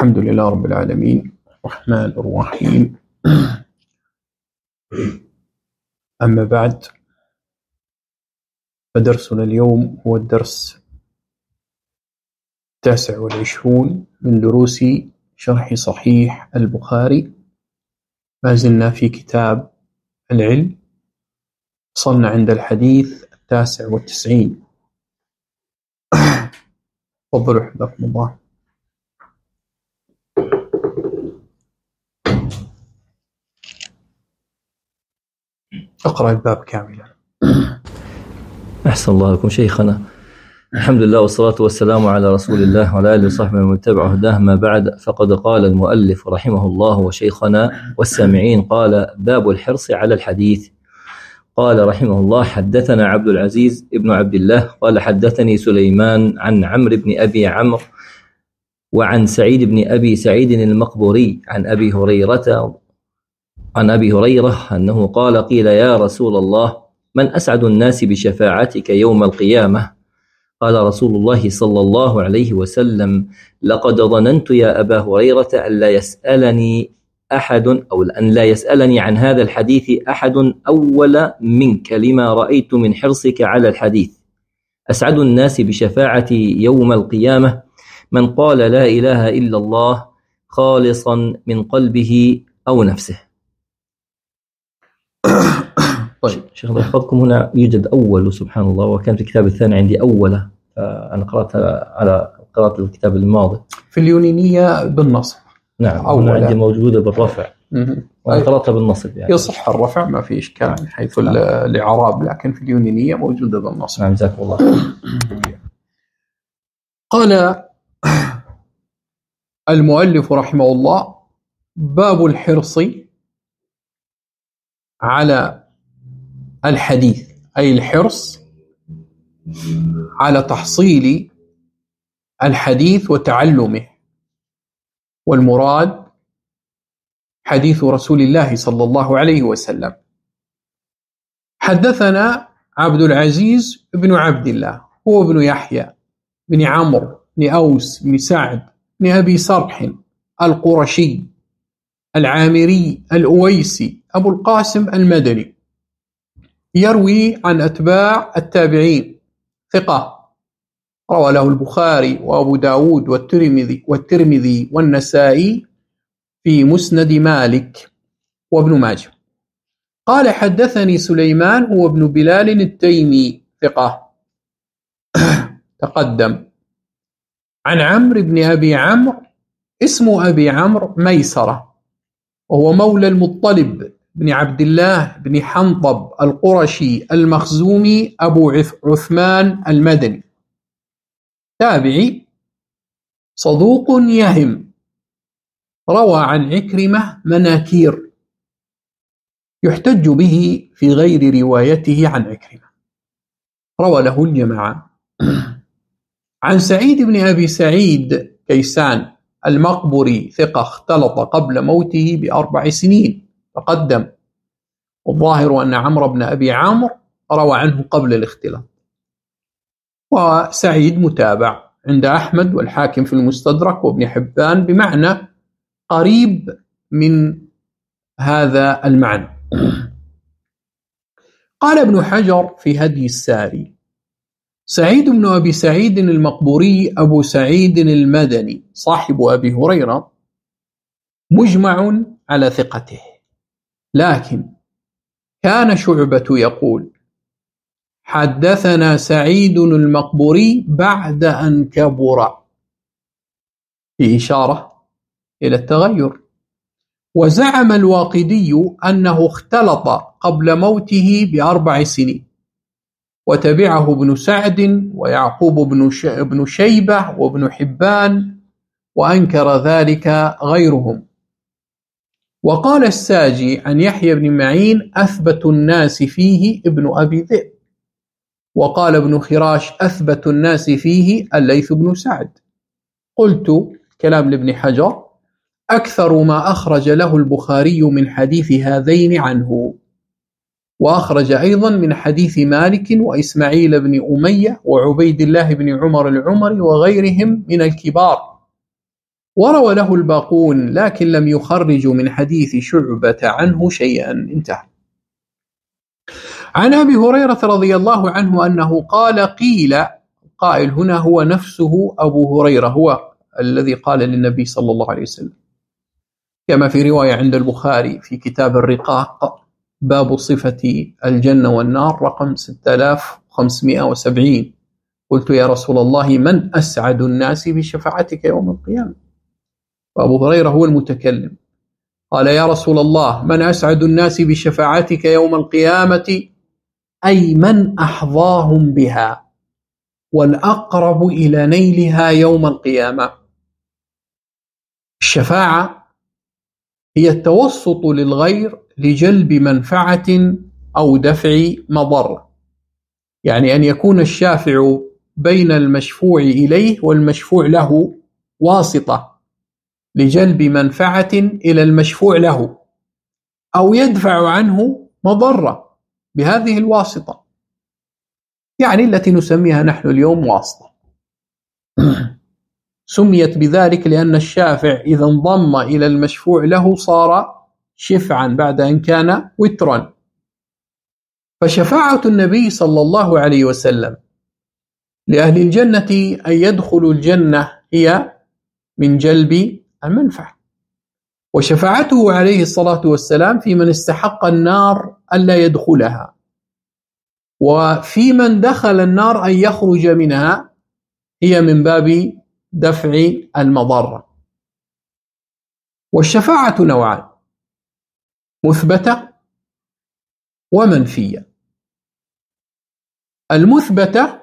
الحمد لله رب العالمين الرحمن الرحيم. أما بعد، فدرسنا اليوم هو الدرس 29 من دروس شرح صحيح البخاري. ما زلنا في كتاب العلم، وصلنا عند الحديث 99. تفضلوا حفظكم الله. اقرأ الباب كاملا. أحسن الله لكم شيخنا. الحمد لله والصلاة والسلام على رسول الله وعلى آله وصحبه من تبع هداه. ما بعد، فقد قال المؤلف رحمه الله وشيخنا والسامعين: قال: باب الحرص على الحديث. قال رحمه الله: حدثنا عبد العزيز ابن عبد الله قال: حدثني سليمان عن عمرو بن أبي عمرو وعن سعيد بن أبي سعيد المقبوري عن أبي هريرة أنه قال: قيل يا رسول الله، من أسعد الناس بشفاعتك يوم القيامة؟ قال رسول الله صلى الله عليه وسلم: لقد ظننت يا أبا هريرة أن لا يسألني عن هذا الحديث أحد أول منك، لما رأيت من حرصك على الحديث. أسعد الناس بشفاعتي يوم القيامة من قال لا إله إلا الله خالصا من قلبه أو نفسه. طيب شيخ الله يحفظكم، هنا يوجد أول سبحان الله، وكان في الكتاب الثاني عندي أولى، أنا قرأت على قراءة الكتاب الماضي في اليونانية بالنصب. نعم، هنا عندي موجودة بالرفع وأنا قرأتها بالنصب. يعني يصح الرفع، ما في إشكال من حيث الإعراب، لكن في اليونانية موجودة بالنصب. نعم، جزاكم الله. قال المؤلف رحمه الله: باب الحرص على الحديث، أي الحرص على تحصيل الحديث وتعلمه، والمراد حديث رسول الله صلى الله عليه وسلم. حدثنا عبد العزيز بن عبد الله، هو ابن يحيى بن عمرو بن أوس بن سعد بن أبي سرح القرشي العامري الأويسي أبو القاسم المدني، يروي عن أتباع التابعين، ثقة، روى له البخاري وأبو داود والترمذي والنسائي في مسند مالك وابن ماجه. قال: حدثني سليمان هو ابن بلال التيمي، ثقة، تقدم، عن عمرو بن أبي عمرو، اسم أبي عمرو ميسرة، وهو مولى المطلب بن عبد الله بن حنطب القرشي المخزومي أبو عثمان المدني، تابعي، صدوق يهم، روى عن عكرمة مناكير يحتج به في غير روايته عن عكرمة، روى له الجماعة. عن سعيد بن أبي سعيد كيسان المقبري، ثقة، اختلط قبل موته ب4 سنين، تقدم، والظاهر أن عمرو بن أبي عمرو روى عنه قبل الاختلاط. وسعيد متابع عند أحمد والحاكم في المستدرك وابن حبان بمعنى قريب من هذا المعنى. قال ابن حجر في هدي الساري: سعيد بن أبي سعيد المقبوري أبو سعيد المدني صاحب أبي هريرة مجمع على ثقته، لكن كان شعبة يقول: حدثنا سعيد المقبوري بعد أن كبر، في إشارة إلى التغير. وزعم الواقدي أنه اختلط قبل موته ب4 سنين، وتبعه ابن سعد ويعقوب بن شيبة وابن حبان، وأنكر ذلك غيرهم. وقال الساجي عن يحيى بن معين: أثبت الناس فيه ابن أبي ذئب. وقال ابن خراش: أثبت الناس فيه الليث بن سعد. قلت، كلام لابن حجر: أكثر ما أخرج له البخاري من حديث هذين عنه، وأخرج أيضا من حديث مالك وإسماعيل بن أمية وعبيد الله بن عمر العمري وغيرهم من الكبار، وروى له الباقون لكن لم يخرجوا من حديث شعبة عنه شيئا. انتهى. عن أبي هريرة رضي الله عنه أنه قال قيل، قائل هنا هو نفسه أبو هريرة، هو الذي قال للنبي صلى الله عليه وسلم، كما في رواية عند البخاري في كتاب الرقاق باب صفة الجنة والنار رقم 6570: قلت يا رسول الله من أسعد الناس بشفاعتك يوم القيامة؟ وأبو هريرة هو المتكلم. قال يا رسول الله من أسعد الناس بشفاعتك يوم القيامة؟ أي من أحظاهم بها والأقرب إلى نيلها يوم القيامة. الشفاعة هي التوسط للغير لجلب منفعة أو دفع مضرة، يعني أن يكون الشافع بين المشفوع إليه والمشفوع له واسطة لجلب منفعة إلى المشفوع له، أو يدفع عنه مضرة بهذه الواسطة، يعني التي نسميها نحن اليوم واسطة. سميت بذلك لأن الشافع إذا انضم إلى المشفوع له صار شفعا بعد أن كان وترا. فشفاعة النبي صلى الله عليه وسلم لأهل الجنة أن يدخلوا الجنة هي من جلب المنفعة، وشفاعته عليه الصلاة والسلام في من استحق النار ألا يدخلها، وفي من دخل النار أن يخرج منها، هي من باب دفع المضرة. والشفاعة نوعان: مثبتة ومنفية. المثبتة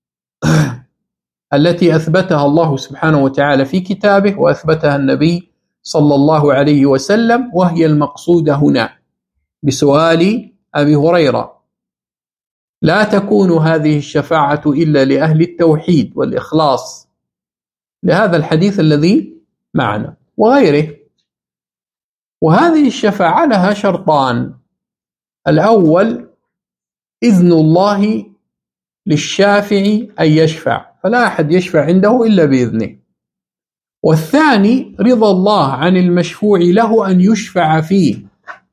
التي أثبتها الله سبحانه وتعالى في كتابه وأثبتها النبي صلى الله عليه وسلم، وهي المقصودة هنا بسؤال أبي هريرة: لا تكون هذه الشفاعة إلا لأهل التوحيد والإخلاص، لهذا الحديث الذي معنا وغيره. وهذه الشفاعة لها شرطان: الأول إذن الله للشافع أن يشفع، فلا أحد يشفع عنده إلا بإذنه. والثاني رضا الله عن المشفوع له أن يشفع فيه.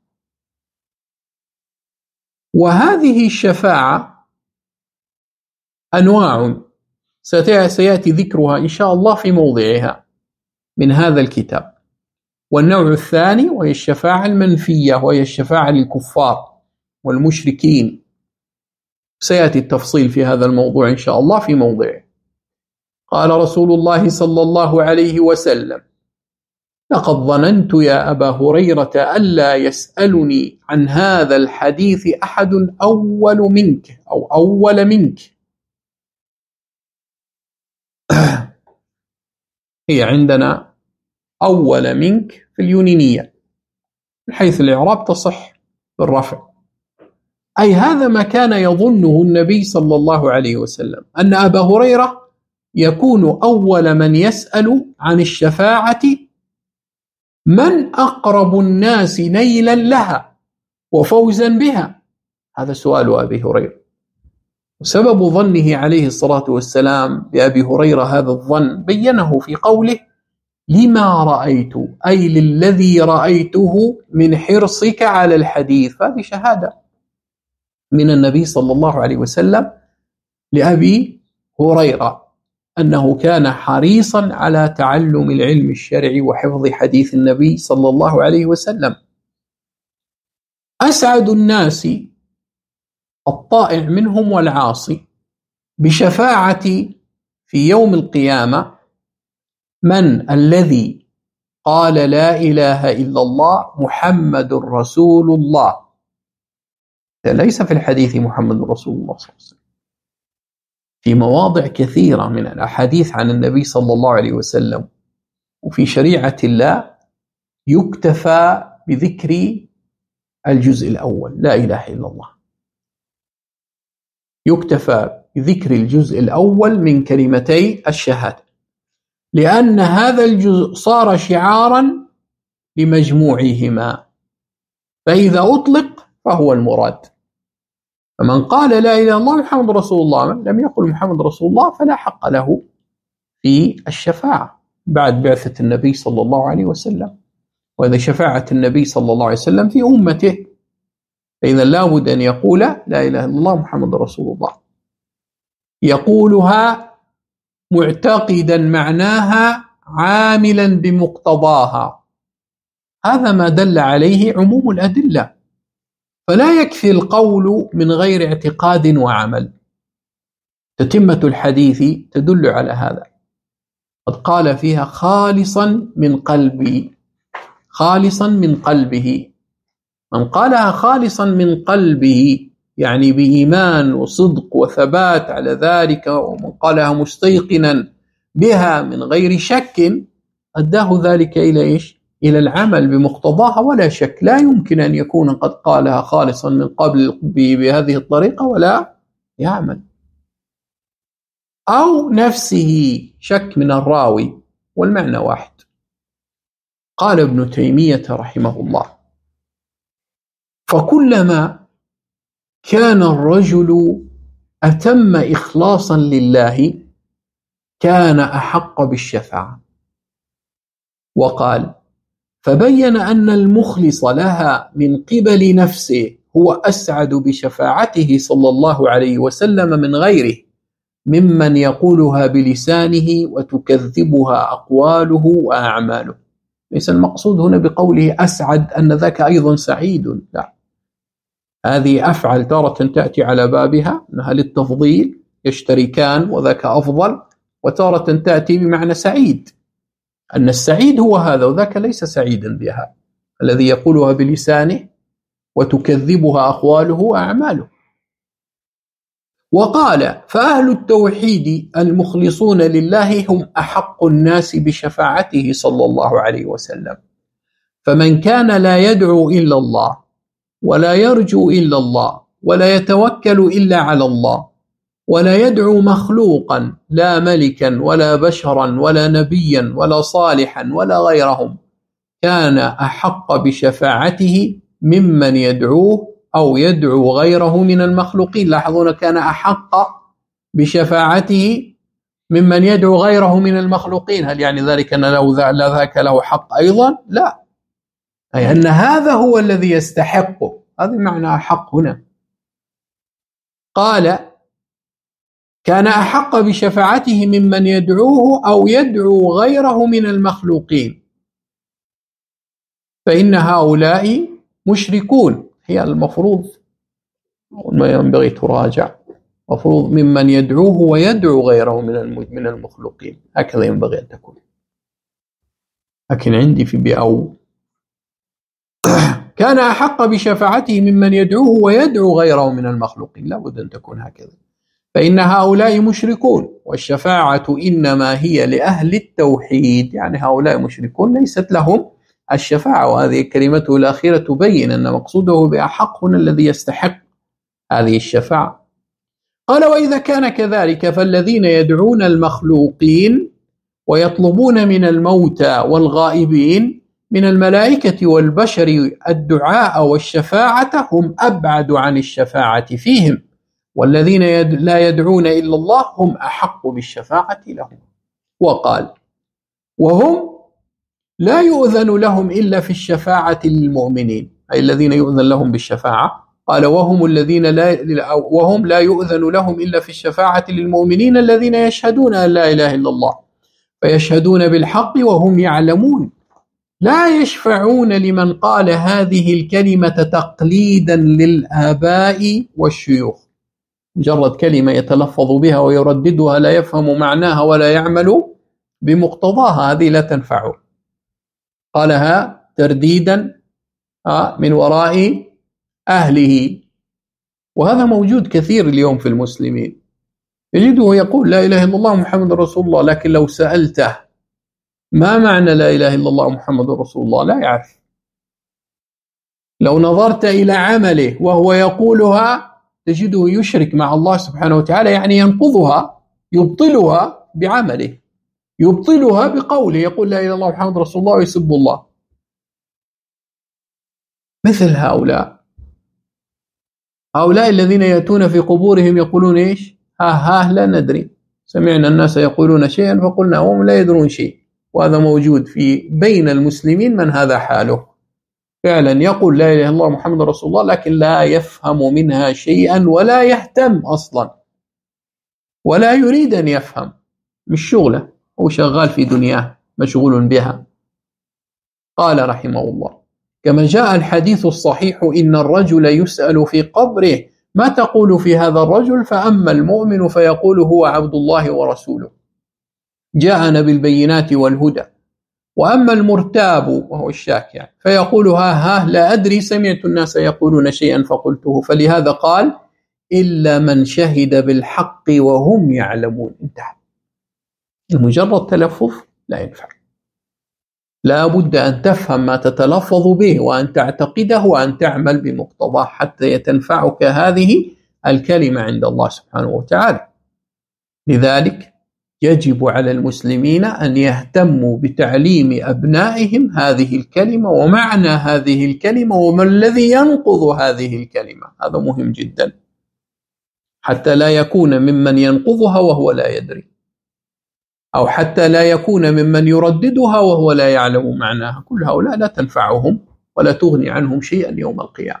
وهذه الشفاعة أنواع سيأتي ذكرها إن شاء الله في موضعها من هذا الكتاب. والنوع الثاني وهي الشفاعة المنفية، وهي الشفاعة للكفار والمشركين، سيأتي التفصيل في هذا الموضوع إن شاء الله في موضعه. قال رسول الله صلى الله عليه وسلم: لقد ظننت يا أبا هريرة ألا يسألني عن هذا الحديث أحد أول منك أو أول منك. هي عندنا أول منك في اليونانية من حيث الإعراب تصح بالرفع، أي هذا ما كان يظنه النبي صلى الله عليه وسلم، أن أبا هريرة يكون أول من يسأل عن الشفاعة من أقرب الناس نيلا لها وفوزا بها. هذا سؤال أبي هريرة، وسبب ظنه عليه الصلاة والسلام بأبي هريرة هذا الظن بينه في قوله: لما رأيت، أي للذي رأيته من حرصك على الحديث. هذه شهادة من النبي صلى الله عليه وسلم لأبي هريرة أنه كان حريصا على تعلم العلم الشرعي وحفظ حديث النبي صلى الله عليه وسلم. أسعد الناس الطائع منهم والعاصي بشفاعتي في يوم القيامة من الذي قال لا إله إلا الله محمد رسول الله. ليس في الحديث محمد رسول الله صلى الله عليه وسلم، في مواضع كثيرة من الأحاديث عن النبي صلى الله عليه وسلم وفي شريعة الله يكتفى بذكر الجزء الأول لا إله إلا الله، يكتفى بذكر الجزء الأول من كلمتي الشهادة، لأن هذا الجزء صار شعارا لمجموعهما، فإذا أطلق فهو المراد. فمن قال لا إله إلا الله محمد رسول الله، من لم يقل محمد رسول الله فلا حق له في الشفاعة. بعد بعثة النبي صلى الله عليه وسلم، وهذا شفاعة النبي صلى الله عليه وسلم في أمته، فإذا لابد أن يقول لا إله إلا الله محمد رسول الله، يقولها معتقدا معناها عاملا بمقتضاها. هذا ما دل عليه عموم الأدلة، فلا يكفي القول من غير اعتقاد وعمل. تتمة الحديث تدل على هذا، قد قال فيها خالصا من قلبي، خالصا من قلبه. من قالها خالصا من قلبه يعني بإيمان وصدق وثبات على ذلك، ومن قالها مستيقنا بها من غير شك، أداه ذلك إلى إيش؟ إلى العمل بمقتضاها، ولا شك لا يمكن أن يكون قد قالها خالصا من قبل بهذه الطريقة ولا يعمل، أو نفسه شك من الراوي، والمعنى واحد. قال ابن تيمية رحمه الله: فكلما كان الرجل أتم إخلاصا لله كان أحق بالشفاعة. وقال: فبين أن المخلص لها من قبل نفسه هو أسعد بشفاعته صلى الله عليه وسلم من غيره ممن يقولها بلسانه وتكذبها أقواله وأعماله. ليس المقصود هنا بقوله أسعد أن ذاك أيضا سعيد، لا، هذه أفعل تارة تأتي على بابها أنها للتفضيل يشتركان وذاك أفضل، وتارة تأتي بمعنى سعيد، أن السعيد هو هذا وذاك ليس سعيدا بها، الذي يقولها بلسانه وتكذبها أقواله وأعماله. وقال: فأهل التوحيد المخلصون لله هم أحق الناس بشفاعته صلى الله عليه وسلم، فمن كان لا يدعو إلا الله ولا يرجو إلا الله ولا يتوكل إلا على الله ولا يدعو مخلوقا لا ملكا ولا بشرا ولا نبيا ولا صالحا ولا غيرهم كان أحق بشفاعته ممن يدعوه أو يدعو غيره من المخلوقين. لاحظون، كان أحق بشفاعته ممن يدعو غيره من المخلوقين. هل يعني ذلك أن لا ذاك له حق أيضا؟ لا، أي أن هذا هو الذي يستحقه، هذا معنى أحق هنا. قال: كان أحق بشفاعته ممن يدعوه أو يدعو غيره من المخلوقين، فإن هؤلاء مشركون. هي المفروض ما ينبغي تراجع، مفروض ممن يدعوه ويدعو غيره من المخلوقين، هكذا ينبغي أن تكون، لكن عندي في بأو كان أحق بشفاعته ممن يدعوه ويدعو غيره من المخلوقين، لا بد أن تكون هكذا، فإن هؤلاء مشركون، والشفاعة إنما هي لأهل التوحيد، يعني هؤلاء مشركون ليست لهم الشفاعة. وهذه كلمته الأخيرة تبين أن مقصوده بأحق هنا الذي يستحق هذه الشفاعة. قال: وإذا كان كذلك فالذين يدعون المخلوقين ويطلبون من الموتى والغائبين من الملائكة والبشر الدعاء والشفاعة هم أبعد عن الشفاعة فيهم، والذين لا يدعون إلا الله هم أحق بالشفاعة لهم. وقال: وهم لا يؤذن لهم إلا في الشفاعة للمؤمنين، أي الذين يؤذن لهم بالشفاعة. قال: وهم لا يؤذن لهم إلا في الشفاعة للمؤمنين الذين يشهدون أن لا إله إلا الله، فيشهدون بالحق وهم يعلمون، لا يشفعون لمن قال هذه الكلمة تقليدا للآباء والشيوخ، مجرد كلمة يتلفظ بها ويرددها لا يفهم معناها ولا يعمل بمقتضاها، هذه لا تنفعه. قالها ترديدا من وراء أهله، وهذا موجود كثير اليوم في المسلمين، يجده يقول لا إله إلا الله محمد رسول الله، لكن لو سألته ما معنى لا إله إلا الله محمد رسول الله لا يعرف. لو نظرت إلى عمله وهو يقولها تجده يشرك مع الله سبحانه وتعالى، يعني ينقضها، يبطلها بعمله، يبطلها بقوله، يقول لا إله إلا الله محمد رسول الله ويسب الله. مثل هؤلاء الذين يأتون في قبورهم يقولون إيش؟ ها لا ندري، سمعنا الناس يقولون شيئا فقلنا، وهم لا يدرون شيء. وهذا موجود في بين المسلمين من هذا حاله، فعلا يقول لا إله إلا الله محمد رسول الله لكن لا يفهم منها شيئا ولا يهتم أصلا ولا يريد أن يفهم، مش شغله، هو شغال في دنياه مشغول بها. قال رحمه الله: كما جاء الحديث الصحيح إن الرجل يسأل في قبره ما تقول في هذا الرجل، فأما المؤمن فيقول هو عبد الله ورسوله جاءنا بالبينات والهدى، وأما المرتاب وهو الشاك يعني فيقول ها لا أدري سمعت الناس يقولون شيئا فقلته. فلهذا قال: إلا من شهد بالحق وهم يعلمون. انتهى. مجرد تلفظ لا ينفع، لا بد أن تفهم ما تتلفظ به وأن تعتقده وأن تعمل بمقتضاه حتى تنفعك هذه الكلمة عند الله سبحانه وتعالى. لذلك يجب على المسلمين أن يهتموا بتعليم أبنائهم هذه الكلمة ومعنى هذه الكلمة وما الذي ينقض هذه الكلمة. هذا مهم جدا حتى لا يكون ممن ينقضها وهو لا يدري، أو حتى لا يكون ممن يرددها وهو لا يعلم معناها. كل هؤلاء لا تنفعهم ولا تغني عنهم شيئا يوم القيامة.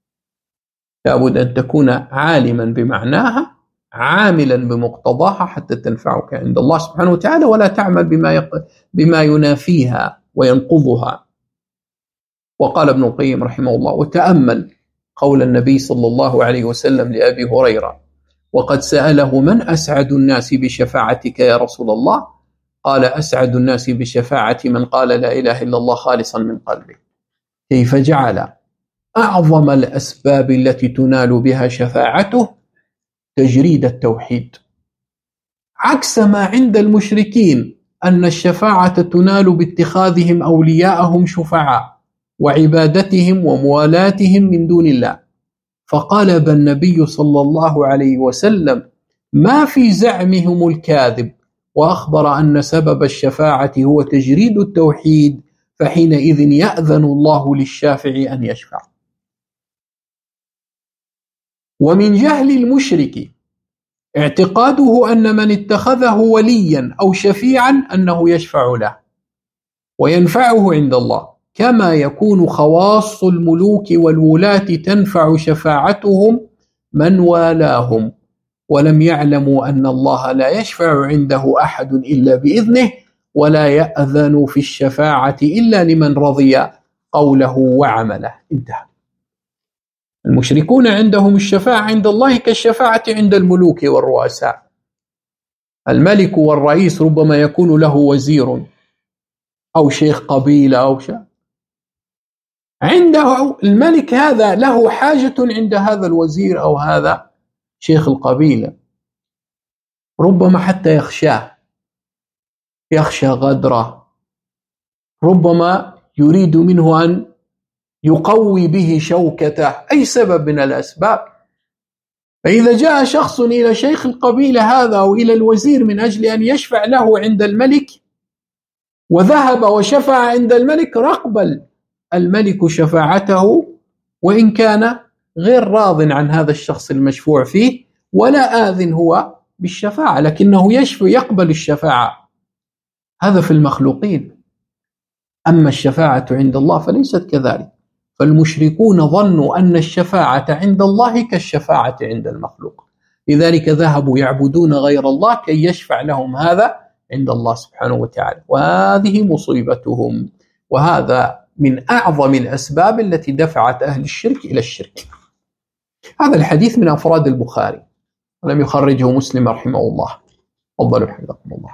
لابد أن تكون عالما بمعناها عاملا بمقتضاها حتى تنفعك عند الله سبحانه وتعالى، ولا تعمل بما ينافيها وينقضها. وقال ابن القيم رحمه الله: وتأمل قول النبي صلى الله عليه وسلم لأبي هريرة: وقد سأله من أسعد الناس بشفاعتك يا رسول الله؟ قال: أسعد الناس بشفاعة من قال لا إله إلا الله خالصا من قلبه. كيف جعل أعظم الأسباب التي تنال بها شفاعته تجريد التوحيد، عكس ما عند المشركين أن الشفاعة تنال باتخاذهم أولياءهم شفعاء وعبادتهم وموالاتهم من دون الله. فقالب النبي صلى الله عليه وسلم ما في زعمهم الكاذب، وأخبر أن سبب الشفاعة هو تجريد التوحيد، فحينئذ يأذن الله للشافع أن يشفع. ومن جهل المشرك اعتقاده أن من اتخذه وليا أو شفيعا أنه يشفع له وينفعه عند الله، كما يكون خواص الملوك والولاة تنفع شفاعتهم من والاهم، ولم يعلموا أن الله لا يشفع عنده أحد إلا بإذنه، ولا يأذن في الشفاعة إلا لمن رضي قوله وعمله. انتهى. المشركون عندهم الشفاعة عند الله كالشفاعة عند الملوك والرؤساء. الملك والرئيس ربما يكون له وزير أو شيخ قبيلة أو شيء، عنده الملك هذا له حاجة عند هذا الوزير أو هذا شيخ القبيلة، ربما حتى يخشى غدره، ربما يريد منه أن يقوي به شوكته، أي سبب من الأسباب. فإذا جاء شخص إلى شيخ القبيلة هذا أو إلى الوزير من أجل أن يشفع له عند الملك وذهب وشفع عند الملك، رقبل الملك شفاعته وإن كان غير راض عن هذا الشخص المشفوع فيه ولا آذن هو بالشفاعة، لكنه يقبل الشفاعة. هذا في المخلوقين. أما الشفاعة عند الله فليست كذلك. فالمشركون ظنوا أن الشفاعة عند الله كالشفاعة عند المخلوق، لذلك ذهبوا يعبدون غير الله كي يشفع لهم هذا عند الله سبحانه وتعالى، وهذه مصيبتهم. وهذا من أعظم الأسباب التي دفعت أهل الشرك إلى الشرك. هذا الحديث من أفراد البخاري، ولم يخرجه مسلم رحمه الله. تفضلوا حفظكم الله.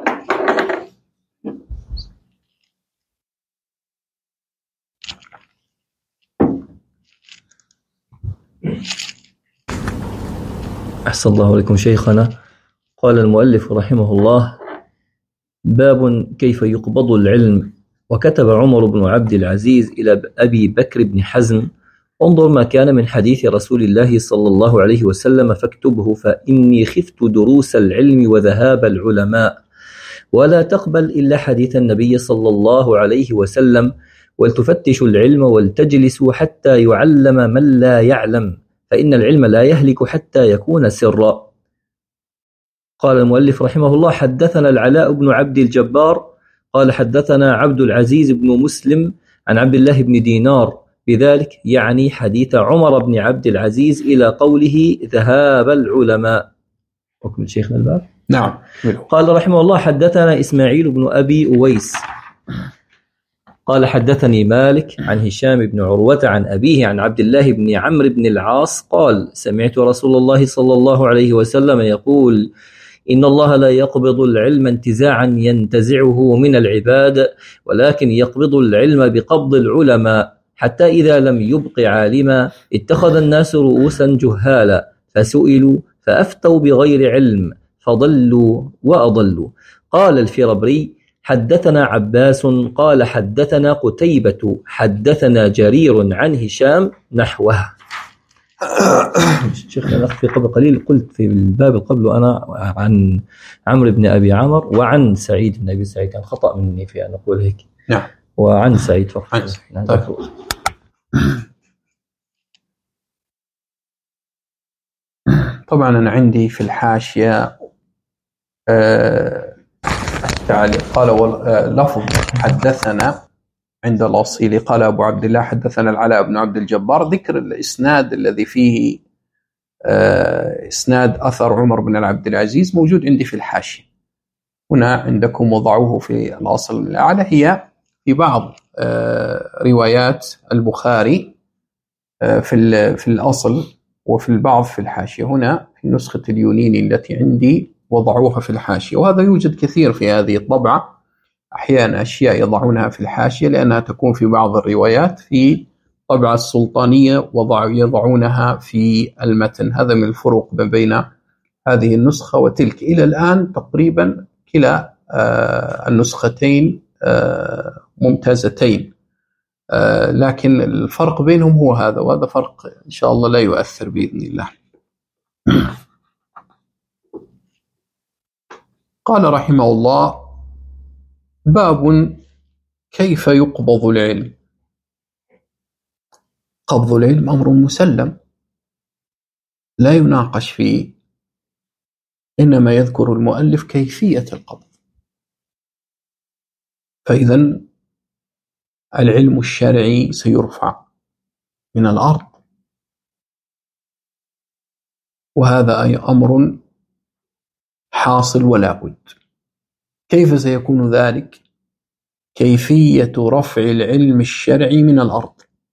أحسن الله عليكم شيخنا. قال المؤلف رحمه الله: باب كيف يقبض العلم. وكتب عمر بن عبد العزيز إلى أبي بكر بن حزم: انظر ما كان من حديث رسول الله صلى الله عليه وسلم فاكتبه، فإني خفت دروس العلم وذهاب العلماء، ولا تقبل إلا حديث النبي صلى الله عليه وسلم، ولتفتشوا العلم ولتجلسوا حتى يعلم من لا يعلم، فإن العلم لا يهلك حتى يكون سرا. قال المؤلف رحمه الله: حدثنا العلاء بن عبد الجبار قال حدثنا عبد العزيز بن مسلم عن عبد الله بن دينار بذلك، يعني حديث عمر بن عبد العزيز إلى قوله ذهاب العلماء. أكمل شيخنا الباب. نعم. قال رحمه الله حدثنا إسماعيل بن أبي أويس قال حدثني مالك عن هشام بن عروة عن أبيه عن عبد الله بن عمرو بن العاص قال سمعت رسول الله صلى الله عليه وسلم يقول إن الله لا يقبض العلم انتزاعا ينتزعه من العباد، ولكن يقبض العلم بقبض العلماء، حتى إذا لم يبق عالما اتخذ الناس رؤوسا جهالا فسئلوا فأفتوا بغير علم فضلوا وأضلوا. قال الفربري حدثنا عباس قال حدثنا قتيبة حدثنا جرير عن هشام نحوه. شيخنا في قبل قليل قلت في الباب قبل أنا عن عمرو بن أبي عمر وعن سعيد بن أبي سعيد، كان خطأ مني في أن أقول هيك. نعم. وعن سعيد فقط. طيب. طبعا أنا عندي في الحاشية التعليق قال لفظ حدثنا عند الأصيل قال أبو عبد الله حدثنا العلاء بن عبد الجبار، ذكر الإسناد الذي فيه إسناد أثر عمر بن عبد العزيز موجود عندي في الحاشية. هنا عندكم وضعوه في الأصل الأعلى، هي في بعض روايات البخاري في الأصل وفي البعض في الحاشية. هنا في نسخة اليونيني التي عندي وضعوها في الحاشية، وهذا يوجد كثير في هذه الطبعة. أحيانا أشياء يضعونها في الحاشية لأنها تكون في بعض الروايات، في طبعة السلطانية يضعونها في المتن. هذا من الفروق بين هذه النسخة وتلك. إلى الآن تقريبا كلا النسختين ممتازتين، لكن الفرق بينهم هو هذا، وهذا فرق إن شاء الله لا يؤثر بإذن الله. قال رحمه الله باب كيف يقبض العلم. قبض العلم أمر مسلم لا يناقش فيه، إنما يذكر المؤلف كيفية القبض. فإذا العلم الشرعي سيرفع من الأرض، وهذا أي أمر حاصل ولا بد. كيف سيكون ذلك؟ كيفية رفع العلم الشرعي من الأرض.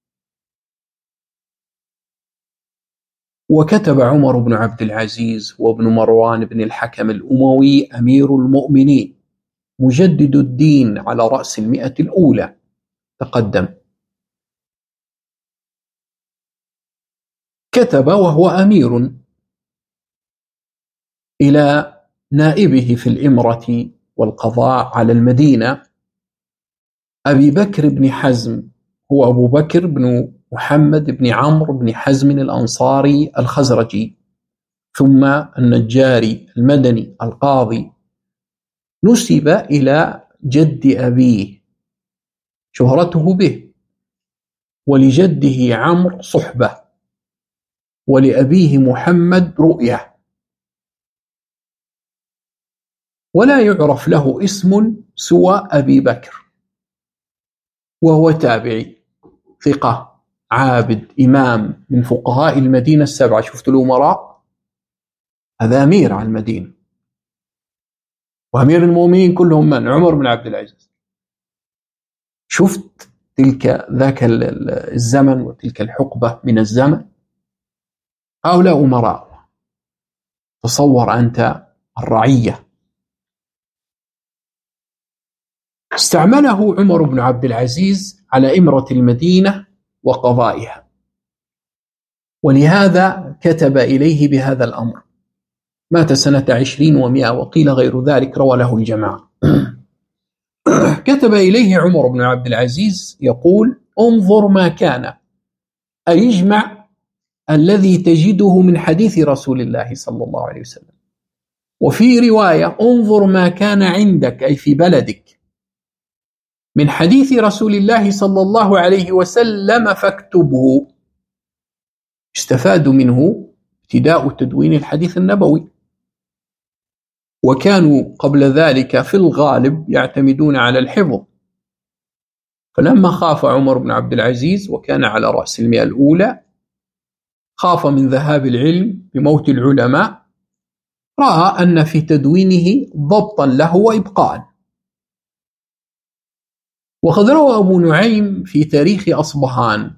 وكتب عمر بن عبد العزيز وابن مروان بن الحكم الأموي أمير المؤمنين مجدد الدين على رأس 100 الأولى تقدم، كتب وهو أمير إلى نائبه في الإمرة والقضاء على المدينة أبي بكر بن حزم، هو أبو بكر بن محمد بن عمرو بن حزم الأنصاري الخزرجي، ثم النجاري المدني القاضي، نسب إلى جد أبيه شهرته به، ولجده عمرو صحبة، ولأبيه محمد رؤية، ولا يعرف له اسم سوى أبي بكر، وهو تابعي ثقة عابد إمام من فقهاء المدينة السبعة. شفت الأمراء، هذا أمير على المدينة، وأمير المؤمنين كلهم من؟ عمر بن عبد العزيز. شفت ذاك الزمن وتلك الحقبة من الزمن، هؤلاء أمراء. تصور أنت الرعية. استعمله عمر بن عبد العزيز على إمرة المدينة وقضائها، ولهذا كتب إليه بهذا الأمر. مات سنة 20 و100 وقيل غير ذلك، روى له الجماعة. كتب إليه عمر بن عبد العزيز يقول: انظر ما كان، أي اجمع الذي تجده من حديث رسول الله صلى الله عليه وسلم. وفي رواية: انظر ما كان عندك، أي في بلدك، من حديث رسول الله صلى الله عليه وسلم فاكتبه. استفادوا منه ابتداء تدوين الحديث النبوي. وكانوا قبل ذلك في الغالب يعتمدون على الحفظ. فلما خاف عمر بن عبد العزيز وكان على رأس المئة الأولى، خاف من ذهاب العلم بموت العلماء، رأى أن في تدوينه ضبطا له وإبقاء. وقد روى أبو نعيم في تاريخ أصبهان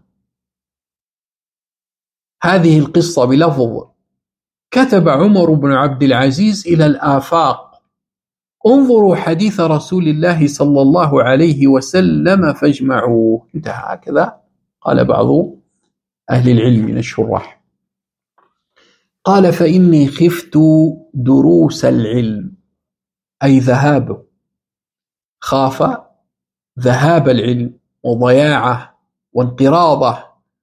هذه القصة بلفظ: كتب عمر بن عبد العزيز إلى الآفاق: انظروا حديث رسول الله صلى الله عليه وسلم فاجمعوه. انتهى. هكذا قال بعض أهل العلم من الشراح. قال: فإني خفت دروس العلم، أي ذهابه، خاف ذهاب العلم وضياعه وانقراضه.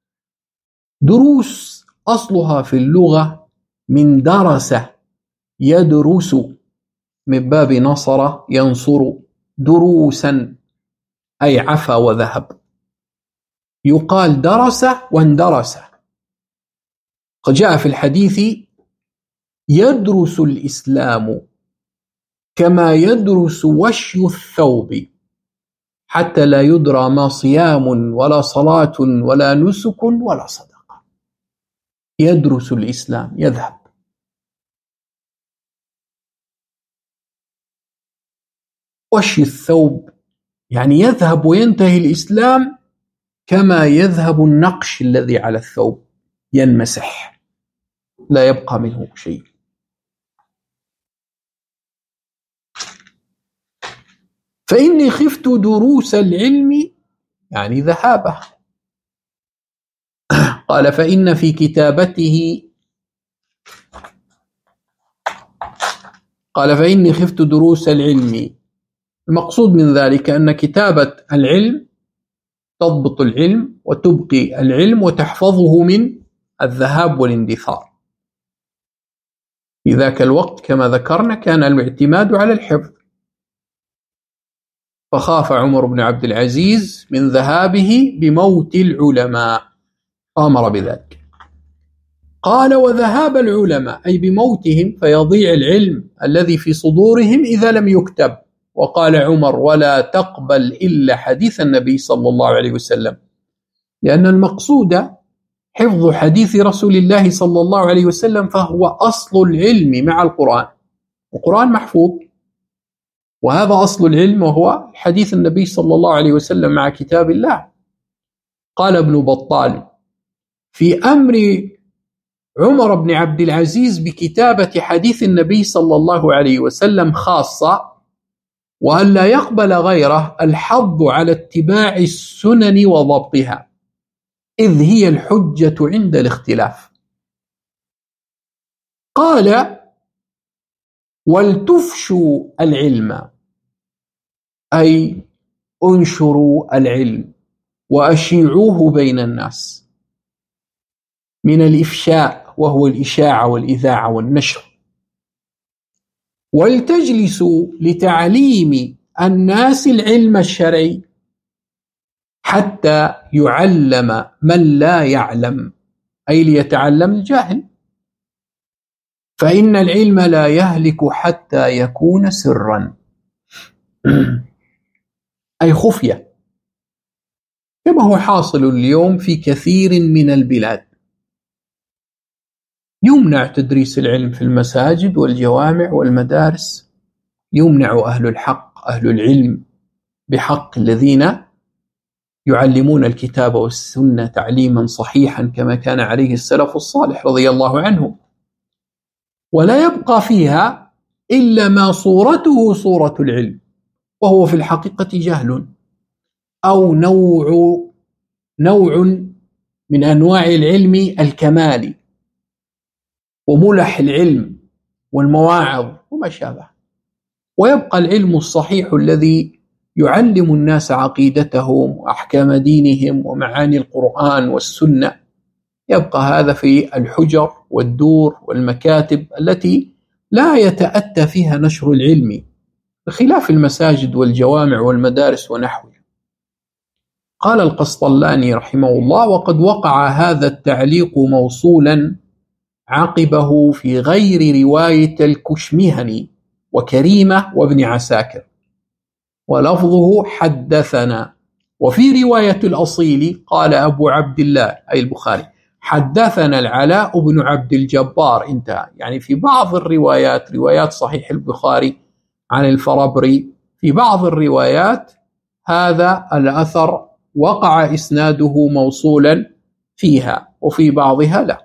دروس أصلها في اللغة من درس يدرس، من باب نصر ينصر، دروسا أي عفى وذهب. يقال درس واندرس. قد جاء في الحديث: يدرس الإسلام كما يدرس وشي الثوب، حتى لا يدرى ما صيام ولا صلاة ولا نسك ولا صدقة. يدرس الإسلام، يذهب. وشي الثوب يعني يذهب وينتهي الإسلام كما يذهب النقش الذي على الثوب، ينمسح، لا يبقى منه شيء. فإني خفت دروس العلم يعني ذهابه. قال: فإن في كتابته، قال: فإني خفت دروس العلم. المقصود من ذلك أن كتابة العلم تضبط العلم وتبقي العلم وتحفظه من الذهاب والاندثار. في ذاك الوقت كما ذكرنا كان الاعتماد على الحفظ، فخاف عمر بن عبد العزيز من ذهابه بموت العلماء، أمر بذلك. قال: وذهاب العلماء أي بموتهم، فيضيع العلم الذي في صدورهم إذا لم يكتب. وقال عمر: ولا تقبل إلا حديث النبي صلى الله عليه وسلم، لأن المقصود حفظ حديث رسول الله صلى الله عليه وسلم، فهو أصل العلم مع القرآن. القرآن محفوظ، وهذا أصل العلم، وهو حديث النبي صلى الله عليه وسلم مع كتاب الله. قال ابن بطال: في أمر عمر بن عبد العزيز بكتابة حديث النبي صلى الله عليه وسلم خاصة، وأن لا يقبل غيره، الحض على اتباع السنن وضبطها، إذ هي الحجة عند الاختلاف. قال: ولتفشوا العلم، أي انشروا العلم وأشيعوه بين الناس، من الإفشاء وهو الإشاعة والإذاعة والنشر. ولتجلسوا لتعليم الناس العلم الشرعي، حتى يعلم من لا يعلم، أي ليتعلم الجاهل. فإن العلم لا يهلك حتى يكون سرا، أي خفية، كما هو حاصل اليوم في كثير من البلاد. يمنع تدريس العلم في المساجد والجوامع والمدارس، يمنع أهل الحق أهل العلم بحق الذين يعلمون الكتاب والسنة تعليما صحيحا كما كان عليه السلف الصالح رضي الله عنهم، ولا يبقى فيها إلا ما صورته صورة العلم، وهو في الحقيقة جهل أو نوع من أنواع العلم الكمالي وملح العلم والمواعظ وما شابه. ويبقى العلم الصحيح الذي يعلم الناس عقيدتهم وأحكام دينهم ومعاني القرآن والسنة، يبقى هذا في الحجر والدور والمكاتب التي لا يتأتى فيها نشر العلم، بخلاف المساجد والجوامع والمدارس ونحوها. قال القسطلاني رحمه الله: وقد وقع هذا التعليق موصولا عقبه في غير رواية الكشمهني وكريمة وابن عساكر، ولفظه حدثنا. وفي رواية الأصيل قال أبو عبد الله أي البخاري حدثنا العلاء بن عبد الجبار، انتهى. يعني في بعض الروايات، روايات صحيح البخاري عن الفربري، في بعض الروايات هذا الأثر وقع إسناده موصولا فيها، وفي بعضها لا.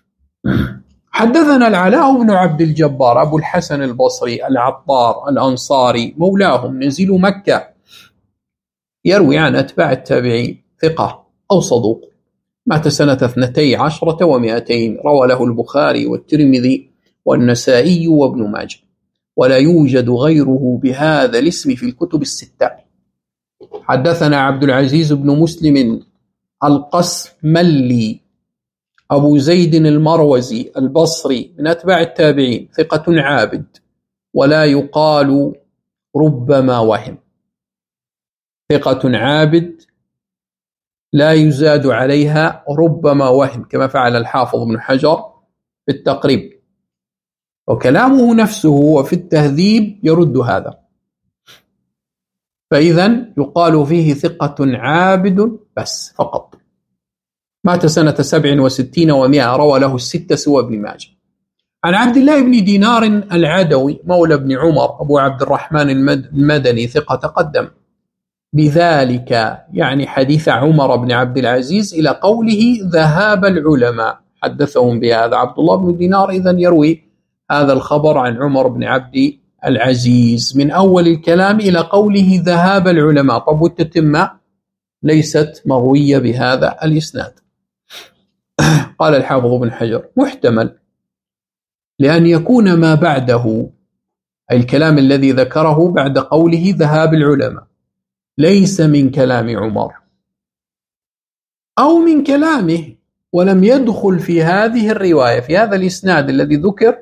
حدثنا العلاء بن عبد الجبار أبو الحسن البصري العطار الأنصاري مولاهم نزيل مكة، يروي عن أتباع التابعين، ثقة أو صدوق، مات سنة 12 و200، روى له البخاري والترمذي والنسائي وابن ماجه، ولا يوجد غيره بهذا الاسم في الكتب الستة. حدثنا عبد العزيز بن مسلم القسملي أبو زيد المروزي البصري من أتباع التابعين، ثقة عابد، ولا يقال ربما وهم، ثقة عابد لا يزاد عليها ربما وهم، كما فعل الحافظ بن حجر في التقريب، وكلامه نفسه وفي التهذيب يرد هذا. فإذا يقال فيه ثقة عابد بس فقط. مات سنة 67 و100، روى له الستة سوى ابن ماجه. عن عبد الله بن دينار العدوي مولى بن عمر أبو عبد الرحمن المدني، ثقة تقدم بذلك، يعني حديث عمر بن عبد العزيز، إلى قوله ذهاب العلماء، حدثهم بهذا عبد الله بن دينار. إذن يروي هذا الخبر عن عمر بن عبد العزيز من أول الكلام إلى قوله ذهاب العلماء. طب والتتمة ليست مروية بهذا الإسناد. قال الحافظ بن حجر محتمل، لأن يكون ما بعده، أي الكلام الذي ذكره بعد قوله ذهاب العلماء، ليس من كلام عمر أو من كلامه، ولم يدخل في هذه الرواية، في هذا الإسناد الذي ذكر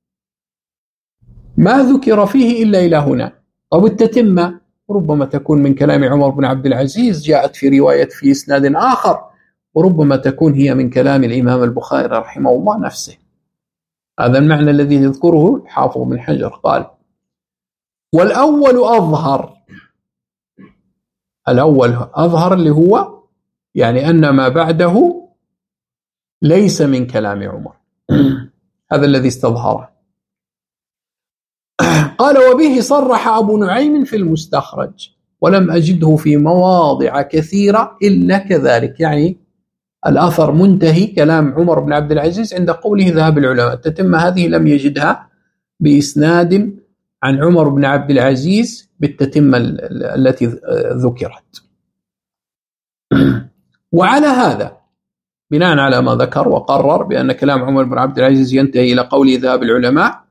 ما ذكر فيه إلا إلى هنا. طب التتمة ربما تكون من كلام عمر بن عبد العزيز، جاءت في رواية في إسناد آخر، وربما تكون هي من كلام الإمام البخاري رحمه الله نفسه. هذا المعنى الذي يذكره الحافظ بن حجر. قال والأول أظهر، الأول أظهر اللي هو يعني أن ما بعده ليس من كلام عمر، هذا الذي استظهره. قال وبه صرح أبو نعيم في المستخرج، ولم أجده في مواضع كثيرة إلا كذلك، يعني الأثر منتهي كلام عمر بن عبد العزيز عند قوله ذهاب العلماء. التتمة هذه لم يجدها بإسناد عن عمر بن عبد العزيز بالتتمة التي ذكرت. وعلى هذا بناء على ما ذكر وقرر بأن كلام عمر بن عبد العزيز ينتهي إلى قوله ذهاب العلماء،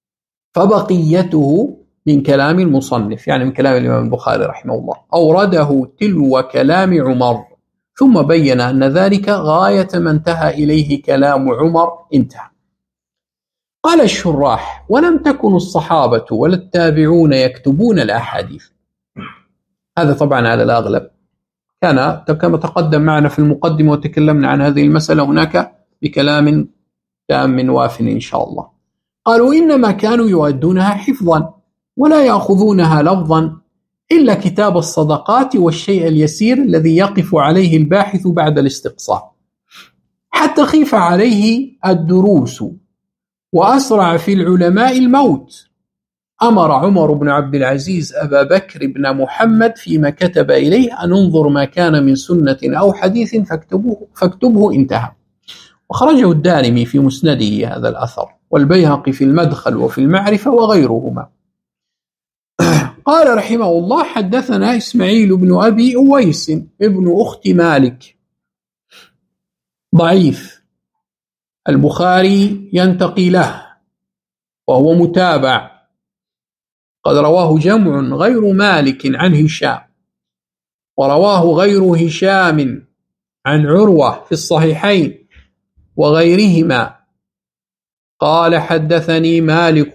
فبقيته من كلام المصنف، يعني من كلام الإمام البخاري رحمه الله، أورده تلو كلام عمر، ثم بين أن ذلك غاية ما انتهى إليه كلام عمر، انتهى. قال الشراح ولم تكن الصحابة ولا التابعون يكتبون الأحاديث. هذا طبعا على الأغلب، كان كما تقدم معنا في المقدمة وتكلمنا عن هذه المسألة هناك بكلام تام واف إن شاء الله. قالوا إنما كانوا يؤدونها حفظا ولا يأخذونها لفظا إلا كتاب الصدقات والشيء اليسير الذي يقف عليه الباحث بعد الاستقصاء، حتى خيف عليه الدروس وأسرع في العلماء الموت. أمر عمر بن عبد العزيز أبا بكر بن محمد فيما كتب إليه أن انظر ما كان من سنة أو حديث فاكتبه، انتهى. وخرجه الدارمي في مسنده هذا الأثر، والبيهقي في المدخل وفي المعرفة وغيرهما. قال رحمه الله حدثنا إسماعيل بن أبي أويس ابن أخت مالك، ضعيف، البخاري ينتقي له وهو متابع، قد رواه جمع غير مالك عن هشام، ورواه غير هشام عن عروة في الصحيحين وغيرهما. قال حدثني مالك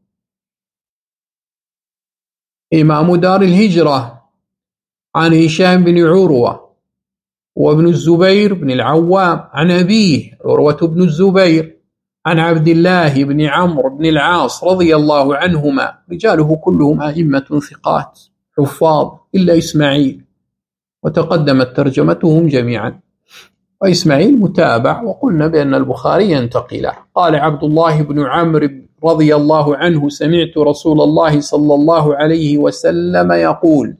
إمام دار الهجرة عن هشام بن عروة وابن الزبير بن العوام عن أبيه عروة بن الزبير عن عبد الله بن عمرو بن العاص رضي الله عنهما، رجاله كلهم أئمة ثقات حفاظ إلا إسماعيل، وتقدمت ترجمتهم جميعا، وإسماعيل متابع، وقلنا بأن البخاري ينتقي له. قال عبد الله بن عمرو رضي الله عنه: سمعت رسول الله صلى الله عليه وسلم يقول: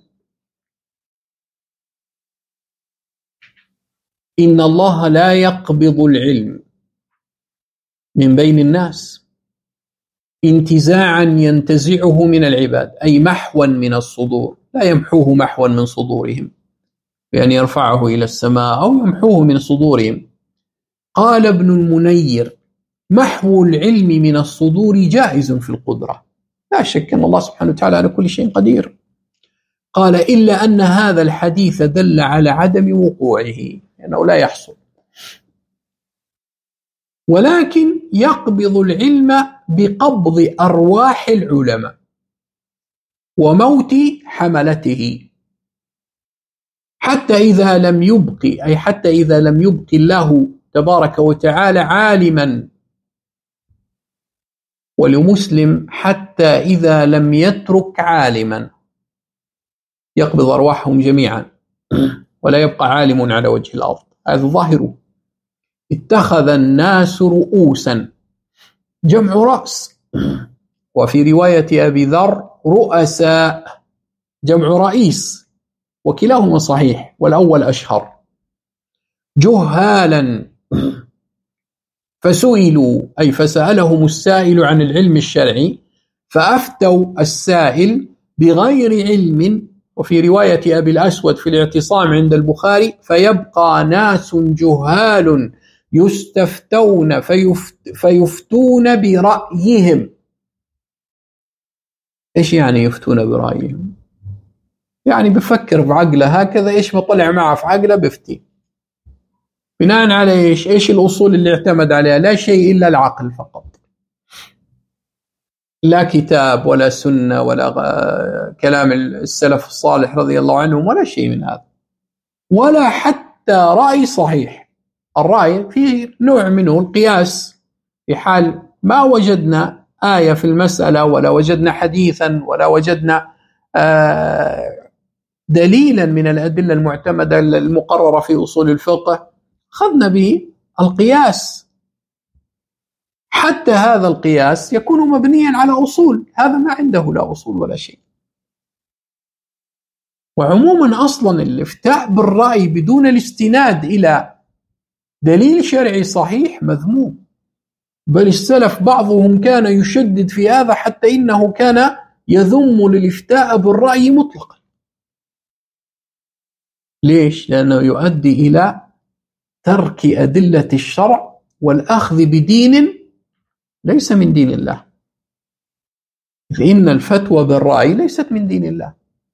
إن الله لا يقبض العلم من بين الناس انتزاعا ينتزعه من العباد، أي محوا من الصدور، لا يمحوه محوا من صدورهم بأن يرفعه إلى السماء أو يمحوه من صدورهم. قال ابن المنير: محو العلم من الصدور جائز في القدرة، لا شك أن الله سبحانه وتعالى على كل شيء قدير. قال: إلا أن هذا الحديث دل على عدم وقوعه، لأنه لا يحصل، ولكن يقبض العلم بقبض أرواح العلماء وموت حملته، حتى إذا لم يبق، أي حتى إذا لم يبق الله تبارك وتعالى عالما، ولمسلم: حتى إذا لم يترك عالما، يقبض أرواحهم جميعا ولا يبقى عالم على وجه الأرض. هذا ظاهره. اتخذ الناس رؤوسا، جمع رأس، وفي رواية أبي ذر رؤساء، جمع رئيس، وكلاهما صحيح والأول أشهر. جهالا، فسئلوا، أي فسألهم السائل عن العلم الشرعي فأفتوا السائل بغير علم. وفي رواية أبي الأسود في الاعتصام عند البخاري: فيبقى ناس جهال يستفتون فيفتون برأيهم. إيش يعني يفتون برأيهم؟ يعني بفكر بعقله هكذا، إيش ما طلع معه في عقله بفتي. بناء على إيش الأصول اللي اعتمد عليها؟ لا شيء إلا العقل فقط، لا كتاب ولا سنة ولا كلام السلف الصالح رضي الله عنهم، ولا شيء من هذا، ولا حتى رأي صحيح. الرأي فيه نوع منه القياس، في حال ما وجدنا آية في المسألة، ولا وجدنا حديثا، ولا وجدنا دليلا من الأدلة المعتمدة المقررة في أصول الفقه، أخذنا به القياس. حتى هذا القياس يكون مبنيا على أصول، هذا ما عنده لا أصول ولا شيء. وعموما أصلا الافتاء بالرأي بدون الاستناد إلى دليل شرعي صحيح مذموم، بل السلف بعضهم كان يشدد في هذا، حتى إنه كان يذم للافتاء بالرأي مطلقا. ليش؟ لأنه يؤدي إلى ترك أدلة الشرع والأخذ بدين ليس من دين الله، فإن الفتوى بالرأي ليست من دين الله.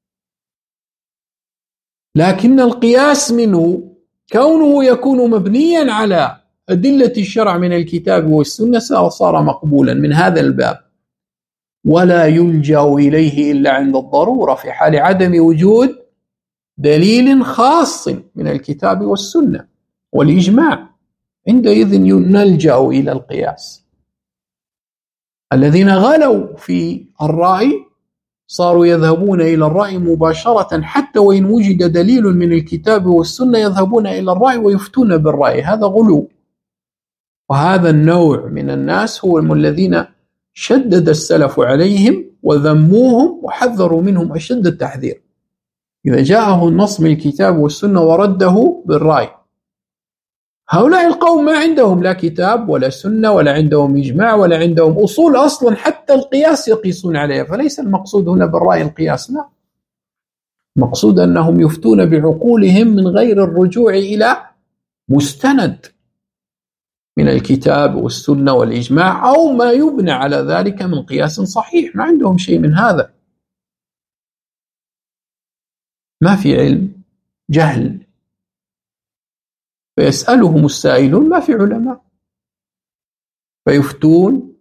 لكن القياس منه كونه يكون مبنيا على أدلة الشرع من الكتاب والسنة صار مقبولا من هذا الباب، ولا يلجأ إليه إلا عند الضرورة، في حال عدم وجود دليل خاص من الكتاب والسنة والإجماع، عندئذ نلجأ إلى القياس. الذين غلوا في الرأي صاروا يذهبون إلى الرأي مباشرة، حتى وإن وجد دليل من الكتاب والسنة يذهبون إلى الرأي ويفتون بالرأي. هذا غلو، وهذا النوع من الناس هو الذين شدد السلف عليهم وذموهم وحذروا منهم أشد التحذير. إذا جاءه النص من الكتاب والسنة ورده بالرأي، هؤلاء القوم ما عندهم لا كتاب ولا سنة ولا عندهم إجماع ولا عندهم أصول أصلا، حتى القياس يقيسون عليه. فليس المقصود هنا بالرأي القياس، لا، المقصود أنهم يفتون بعقولهم من غير الرجوع إلى مستند من الكتاب والسنة والإجماع أو ما يبنى على ذلك من قياس صحيح. ما عندهم شيء من هذا، ما في علم، جهل. فيسألهم السائلون، ما في علماء، فيفتون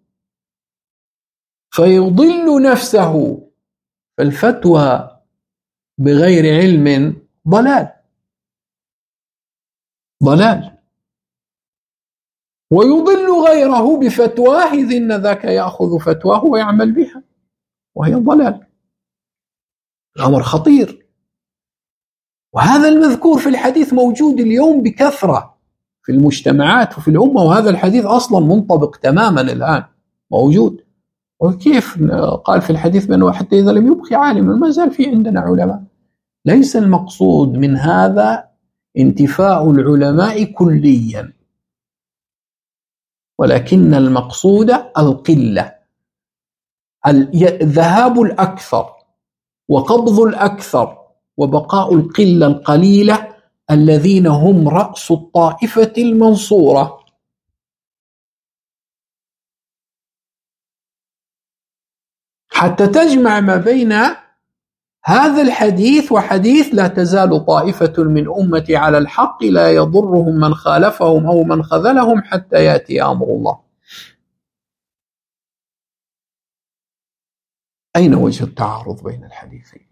فيضل نفسه. فالفتوى بغير علم ضلال. ويضل غيره بفتواه إذ إن ذاك يأخذ فتواه ويعمل بها وهي الضلال. الأمر خطير، وهذا المذكور في الحديث موجود اليوم بكثرة في المجتمعات وفي الأمة، وهذا الحديث أصلا منطبق تماما الآن موجود. وكيف قال في الحديث بأنه حتى إذا لم يبقي عالما ما زال في عندنا علماء. ليس المقصود من هذا انتفاء العلماء كليا، ولكن المقصود القلة، ذهاب الأكثر وقبض الأكثر وبقاء القلة القليلة الذين هم رأس الطائفة المنصورة. حتى تجمع ما بين هذا الحديث وحديث لا تزال طائفة من أمتي على الحق لا يضرهم من خالفهم أو من خذلهم حتى يأتي أمر الله. أين وجه التعارض بين الحديثين؟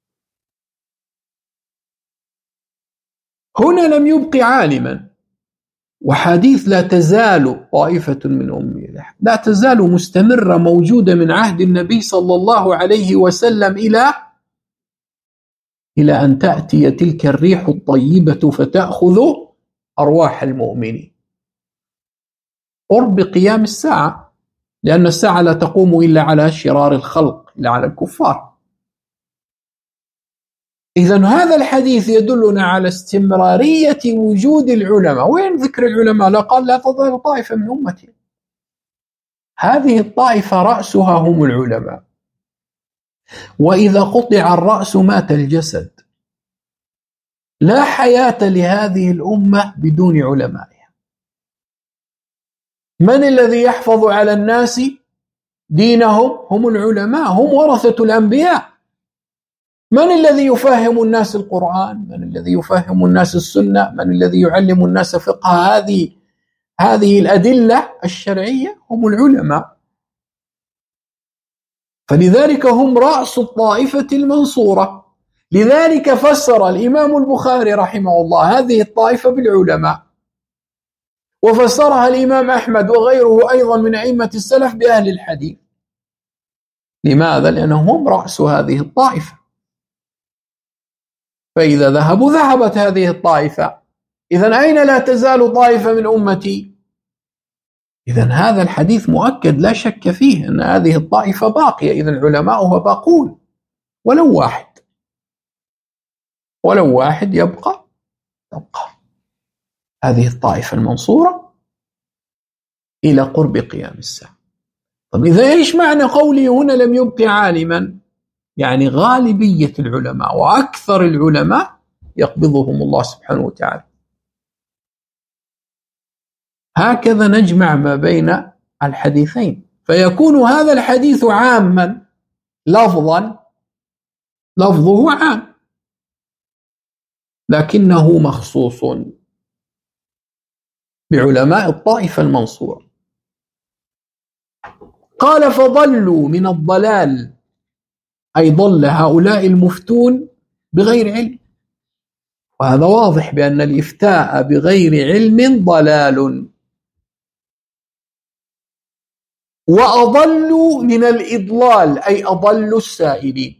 هنا لم يبق عالما، وحديث لا تزال طائفة من أمتي لا تزال مستمرة موجودة من عهد النبي صلى الله عليه وسلم إلى أن تأتي تلك الريح الطيبة فتأخذ أرواح المؤمنين قرب قيام الساعة، لأن الساعة لا تقوم إلا على شرار الخلق، إلا على الكفار. إذن هذا الحديث يدلنا على استمرارية وجود العلماء. وين ذكر العلماء؟ لا قال لا تضل طائفة من أمتي. هذه الطائفة رأسها هم العلماء، وإذا قطع الرأس مات الجسد. لا حياة لهذه الأمة بدون علمائها. من الذي يحفظ على الناس دينهم؟ هم العلماء، هم ورثة الأنبياء. من الذي يفهم الناس القرآن؟ من الذي يفهم الناس السنة؟ من الذي يعلم الناس فقه هذه الأدلة الشرعية؟ هم العلماء. فلذلك هم رأس الطائفة المنصورة. لذلك فسر الإمام البخاري رحمه الله هذه الطائفة بالعلماء، وفسرها الإمام أحمد وغيره أيضا من أئمة السلف بأهل الحديث. لماذا؟ لأنهم هم رأس هذه الطائفة. فإذا ذهبوا ذهبت هذه الطائفة. إذن أين لا تزال طائفة من أمتي؟ إذن هذا الحديث مؤكد لا شك فيه أن هذه الطائفة باقية. إذن علماؤها باقون، ولو واحد يبقى هذه الطائفة المنصورة إلى قرب قيام الساعة. طب إذا إيش معنى قولي هنا لم يبق عالما؟ يعني غالبية العلماء وأكثر العلماء يقبضهم الله سبحانه وتعالى. هكذا نجمع ما بين الحديثين، فيكون هذا الحديث عاما لفظه عام، لكنه مخصوص بعلماء الطائفة المنصورة. قال فضلوا من الضلال، أي ضل هؤلاء المفتون بغير علم. وهذا واضح بأن الإفتاء بغير علم ضلال. وأضلوا من الإضلال، أي أضلوا السائلين.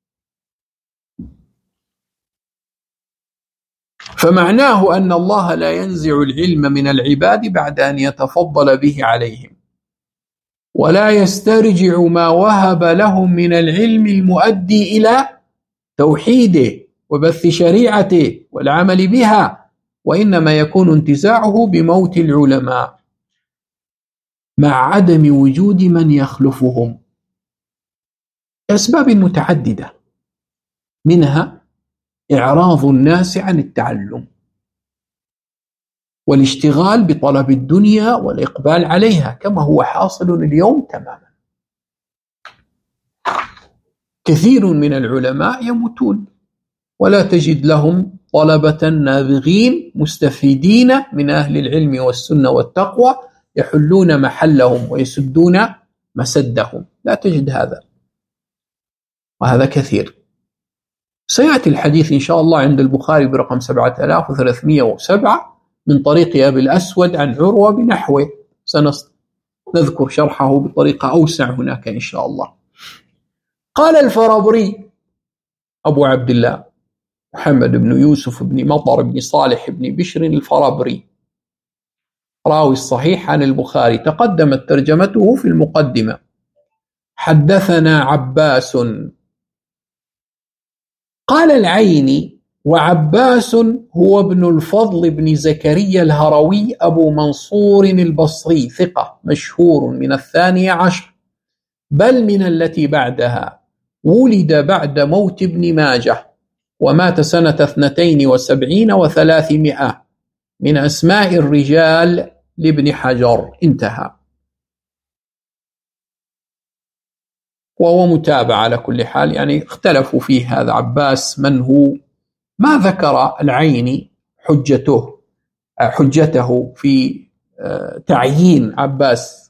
فمعناه أن الله لا ينزع العلم من العباد بعد أن يتفضل به عليهم، ولا يسترجع ما وهب لهم من العلم المؤدي إلى توحيده وبث شريعته والعمل بها، وإنما يكون انتزاعه بموت العلماء مع عدم وجود من يخلفهم لأسباب متعددة، منها إعراض الناس عن التعلم والاشتغال بطلب الدنيا والإقبال عليها، كما هو حاصل اليوم تماما. كثير من العلماء يموتون ولا تجد لهم طلبة نابغين مستفيدين من أهل العلم والسنة والتقوى يحلون محلهم ويسدون مسدهم، لا تجد هذا، وهذا كثير. سيأتي الحديث إن شاء الله عند البخاري برقم 7307 من طريق أبي الأسود عن عروة بنحوه، سنذكر شرحه بطريقة أوسع هناك إن شاء الله. قال الفرابري أبو عبد الله محمد بن يوسف بن مطر بن صالح بن بشر الفرابري راوي الصحيح عن البخاري، تقدمت ترجمته في المقدمة. حدثنا عباس. قال العيني: وعباس هو ابن الفضل بن زكريا الهروي أبو منصور البصري، ثقة مشهور من 12 بل من التي بعدها، ولد بعد موت ابن ماجه ومات سنة 72 و300، من أسماء الرجال لابن حجر. انتهى. وهو متابع على كل حال، يعني اختلفوا فيه هذا عباس من هو. ما ذكر العيني حجته في تعيين عباس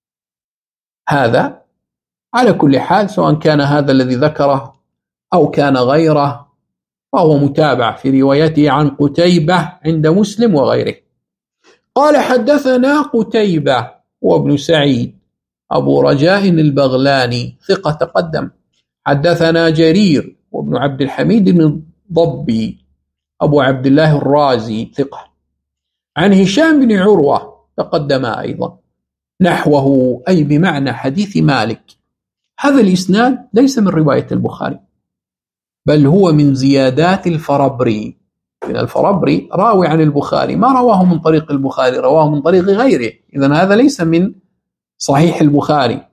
هذا. على كل حال سواء كان هذا الذي ذكره أو كان غيره، فهو متابع في روايته عن قتيبة عند مسلم وغيره. قال: حدثنا قتيبة وابن سعيد أبو رجاء البغلاني، ثقة تقدم. حدثنا جرير وابن عبد الحميد بن الضبي أبو عبد الله الرازي، ثقة. عن هشام بن عروة، تقدم أيضا نحوه، أي بمعنى حديث مالك. هذا الإسناد ليس من رواية البخاري، بل هو من زيادات الفرابري. من الفرابري راوي عن البخاري، ما رواه من طريق البخاري، رواه من طريق غيره، إذن هذا ليس من صحيح البخاري.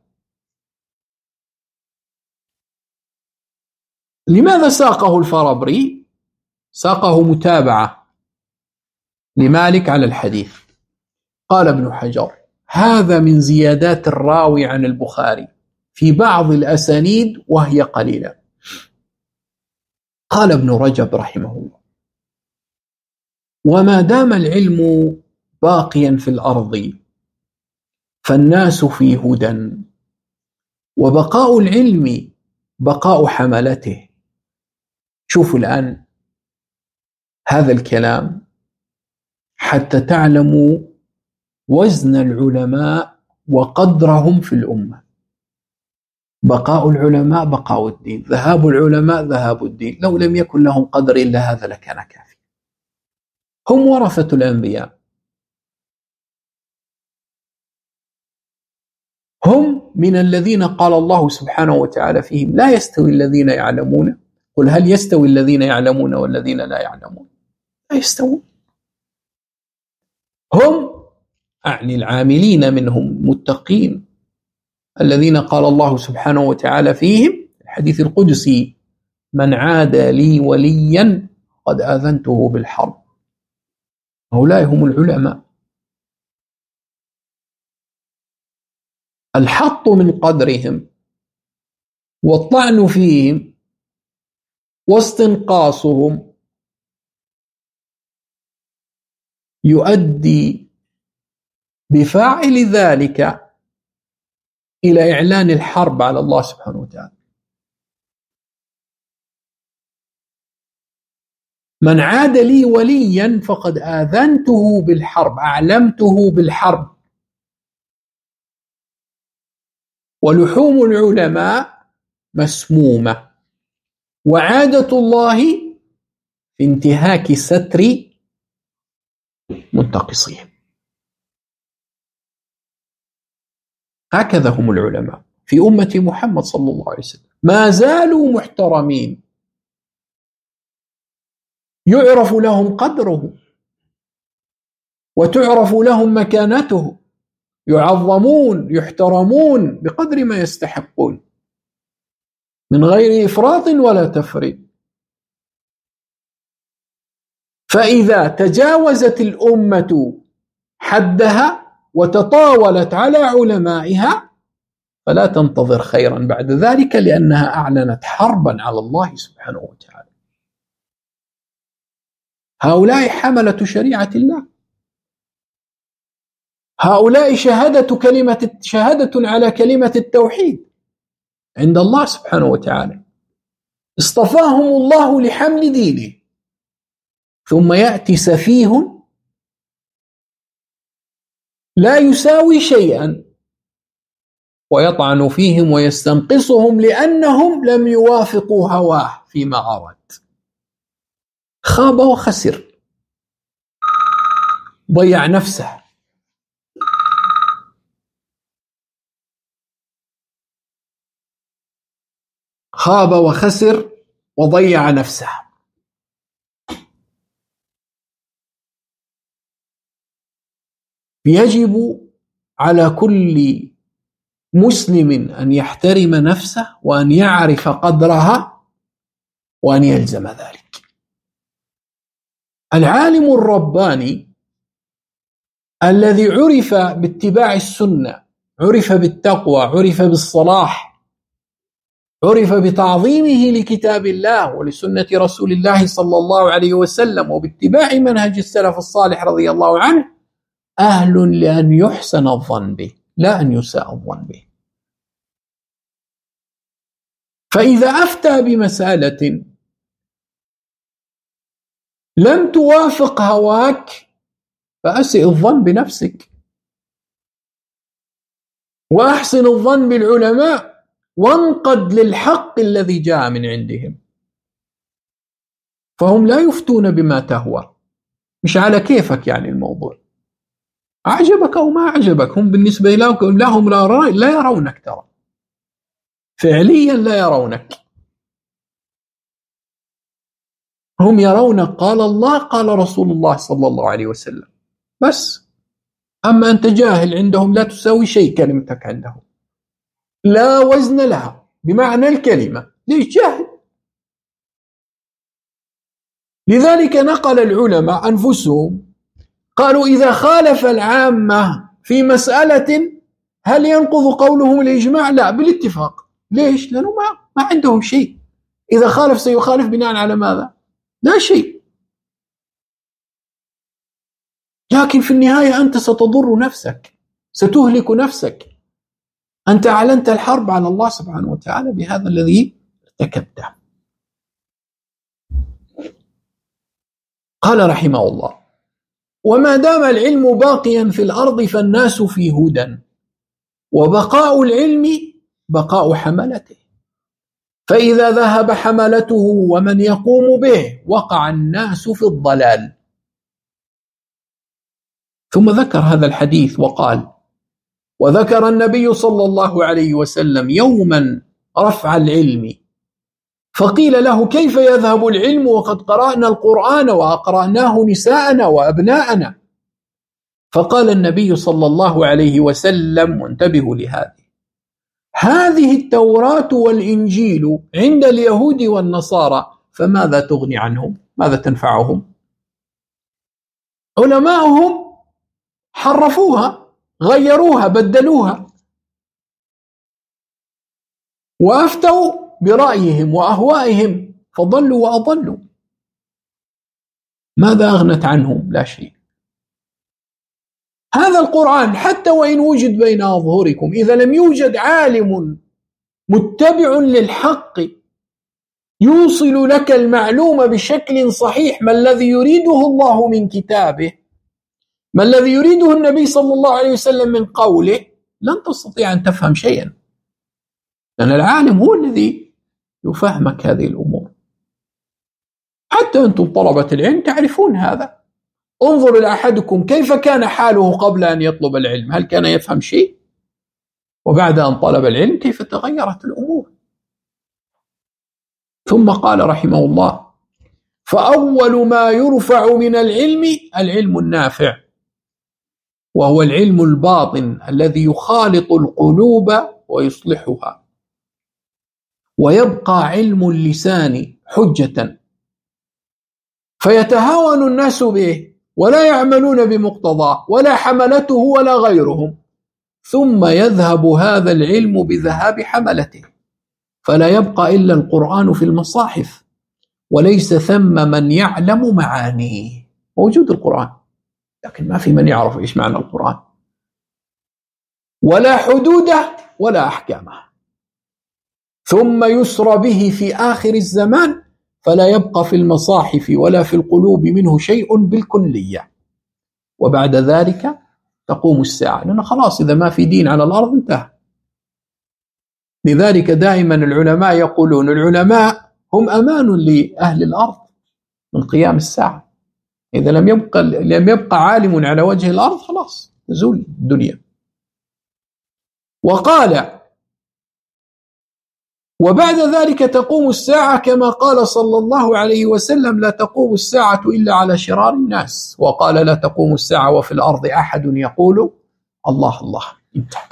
لماذا ساقه الفرابري؟ ساقه متابعة لمالك على الحديث. قال ابن حجر: هذا من زيادات الراوي عن البخاري في بعض الأسانيد وهي قليلة. قال ابن رجب رحمه الله: وما دام العلم باقيا في الأرض فالناس في هدى، وبقاء العلم بقاء حملته. شوفوا الآن هذا الكلام حتى تعلموا وزن العلماء وقدرهم في الأمة. بقاء العلماء بقاء الدين، ذهاب العلماء ذهاب الدين. لو لم يكن لهم قدر إلا هذا لكان كافي. هم ورثة الأنبياء، هم من الذين قال الله سبحانه وتعالى فيهم: لا يستوي الذين يعلمون، قل هل يستوي الذين يعلمون والذين لا يعلمون؟ لا يستوون. هم أعني العاملين منهم متقين، الذين قال الله سبحانه وتعالى فيهم الحديث القدسي: من عاد لي وليا قد آذنته بالحرب. هؤلاء هم العلماء. الحط من قدرهم والطعن فيهم واستنقاصهم يؤدي بفاعل ذلك إلى إعلان الحرب على الله سبحانه وتعالى. من عاد لي وليا فقد آذنته بالحرب، أعلمته بالحرب. ولحوم العلماء مسمومة، وعادة الله في انتهاك ستر منتقصين. هكذا هم العلماء في أمة محمد صلى الله عليه وسلم، ما زالوا محترمين، يعرف لهم قدره وتعرف لهم مكانته، يعظمون يحترمون بقدر ما يستحقون من غير إفراط ولا تفريط. فإذا تجاوزت الأمة حدها وتطاولت على علمائها فلا تنتظر خيرا بعد ذلك، لأنها أعلنت حربا على الله سبحانه وتعالى. هؤلاء حملة شريعة الله، هؤلاء شهادة على كلمة التوحيد عند الله سبحانه وتعالى. اصطفاهم الله لحمل دينه، ثم يأتي سفيه لا يساوي شيئا، ويطعن فيهم ويستنقصهم لأنهم لم يوافقوا هواه فيما أراد. خاب وخسر، ضيع نفسه. خاب وخسر وضيع نفسه. يجب على كل مسلم أن يحترم نفسه وأن يعرف قدرها وأن يلزم ذلك. العالم الرباني الذي عرف باتباع السنة، عرف بالتقوى، عرف بالصلاح، عرف بتعظيمه لكتاب الله ولسنة رسول الله صلى الله عليه وسلم وباتباع منهج السلف الصالح رضي الله عنه، أهل لأن يحسن الظن به لا أن يساء الظن به. فإذا أفتى بمسألة لم توافق هواك فأسئ الظن بنفسك، وأحسن الظن بالعلماء، وانقد للحق الذي جاء من عندهم، فهم لا يفتون بما تهوى، مش على كيفك يعني الموضوع، أعجبك أو ما أعجبك. هم بالنسبة لهم لا يرونك، ترى فعليا لا يرونك، هم يرونك قال الله قال رسول الله صلى الله عليه وسلم بس. أما أنت جاهل عندهم، لا تساوي شيء كلمتك عندهم، لا وزن لها بمعنى الكلمة. ليش؟ جاهل. لذلك نقل العلماء أنفسهم قالوا إذا خالف العامة في مسألة هل ينقض قولهم الإجماع؟ لا، بالاتفاق. ليش؟ لأنه ما عندهم شيء. إذا خالف سيخالف بناء على ماذا؟ لا شيء. لكن في النهاية أنت ستضر نفسك، ستهلك نفسك. أنت أعلنت الحرب على الله سبحانه وتعالى بهذا الذي ارتكبته. قال رحمه الله: وما دام العلم باقيا في الأرض فالناس في هدى، وبقاء العلم بقاء حملته، فإذا ذهب حملته ومن يقوم به وقع الناس في الضلال. ثم ذكر هذا الحديث وقال: وذكر النبي صلى الله عليه وسلم يوما رفع العلم، فقيل له: كيف يذهب العلم وقد قرأنا القرآن وأقرأناه نساءنا وأبناءنا؟ فقال النبي صلى الله عليه وسلم، وانتبهوا لهذه: هذه التوراة والإنجيل عند اليهود والنصارى، فماذا تغني عنهم؟ ماذا تنفعهم؟ علماؤهم حرفوها، غيروها، بدلوها، وأفتوا برأيهم وأهوائهم، فضلوا وأضلوا. ماذا أغنت عنهم؟ لا شيء. هذا القرآن حتى وإن وجد بين أظهركم، إذا لم يوجد عالم متبع للحق يوصل لك المعلومة بشكل صحيح، ما الذي يريده الله من كتابه، ما الذي يريده النبي صلى الله عليه وسلم من قوله، لن تستطيع أن تفهم شيئا، لأن العالم هو الذي يفهمك هذه الأمور. حتى أنتم طلبة العلم تعرفون هذا. انظر إلى أحدكم كيف كان حاله قبل أن يطلب العلم، هل كان يفهم شيء؟ وبعد أن طلب العلم كيف تغيرت الأمور. ثم قال رحمه الله: فأول ما يرفع من العلم العلم النافع، وهو العلم الباطن الذي يخالط القلوب ويصلحها، ويبقى علم اللسان حجة فيتهاون الناس به ولا يعملون بمقتضاه، ولا حملته ولا غيرهم، ثم يذهب هذا العلم بذهاب حملته، فلا يبقى إلا القرآن في المصاحف، وليس ثم من يعلم معانيه. موجود القرآن لكن ما في من يعرف إيش معنى القرآن، ولا حدوده ولا أحكامه. ثم يسرى به في آخر الزمان، فلا يبقى في المصاحف ولا في القلوب منه شيء بالكلية، وبعد ذلك تقوم الساعة، لأنه خلاص إذا ما في دين على الأرض انتهى. لذلك دائما العلماء يقولون العلماء هم أمان لأهل الأرض من قيام الساعة. إذا لم يبقى عالم على وجه الأرض خلاص تزول الدنيا. وقال: وبعد ذلك تقوم الساعة كما قال صلى الله عليه وسلم: لا تقوم الساعة إلا على شرار الناس. وقال: لا تقوم الساعة وفي الأرض أحد يقول الله الله. انتهى.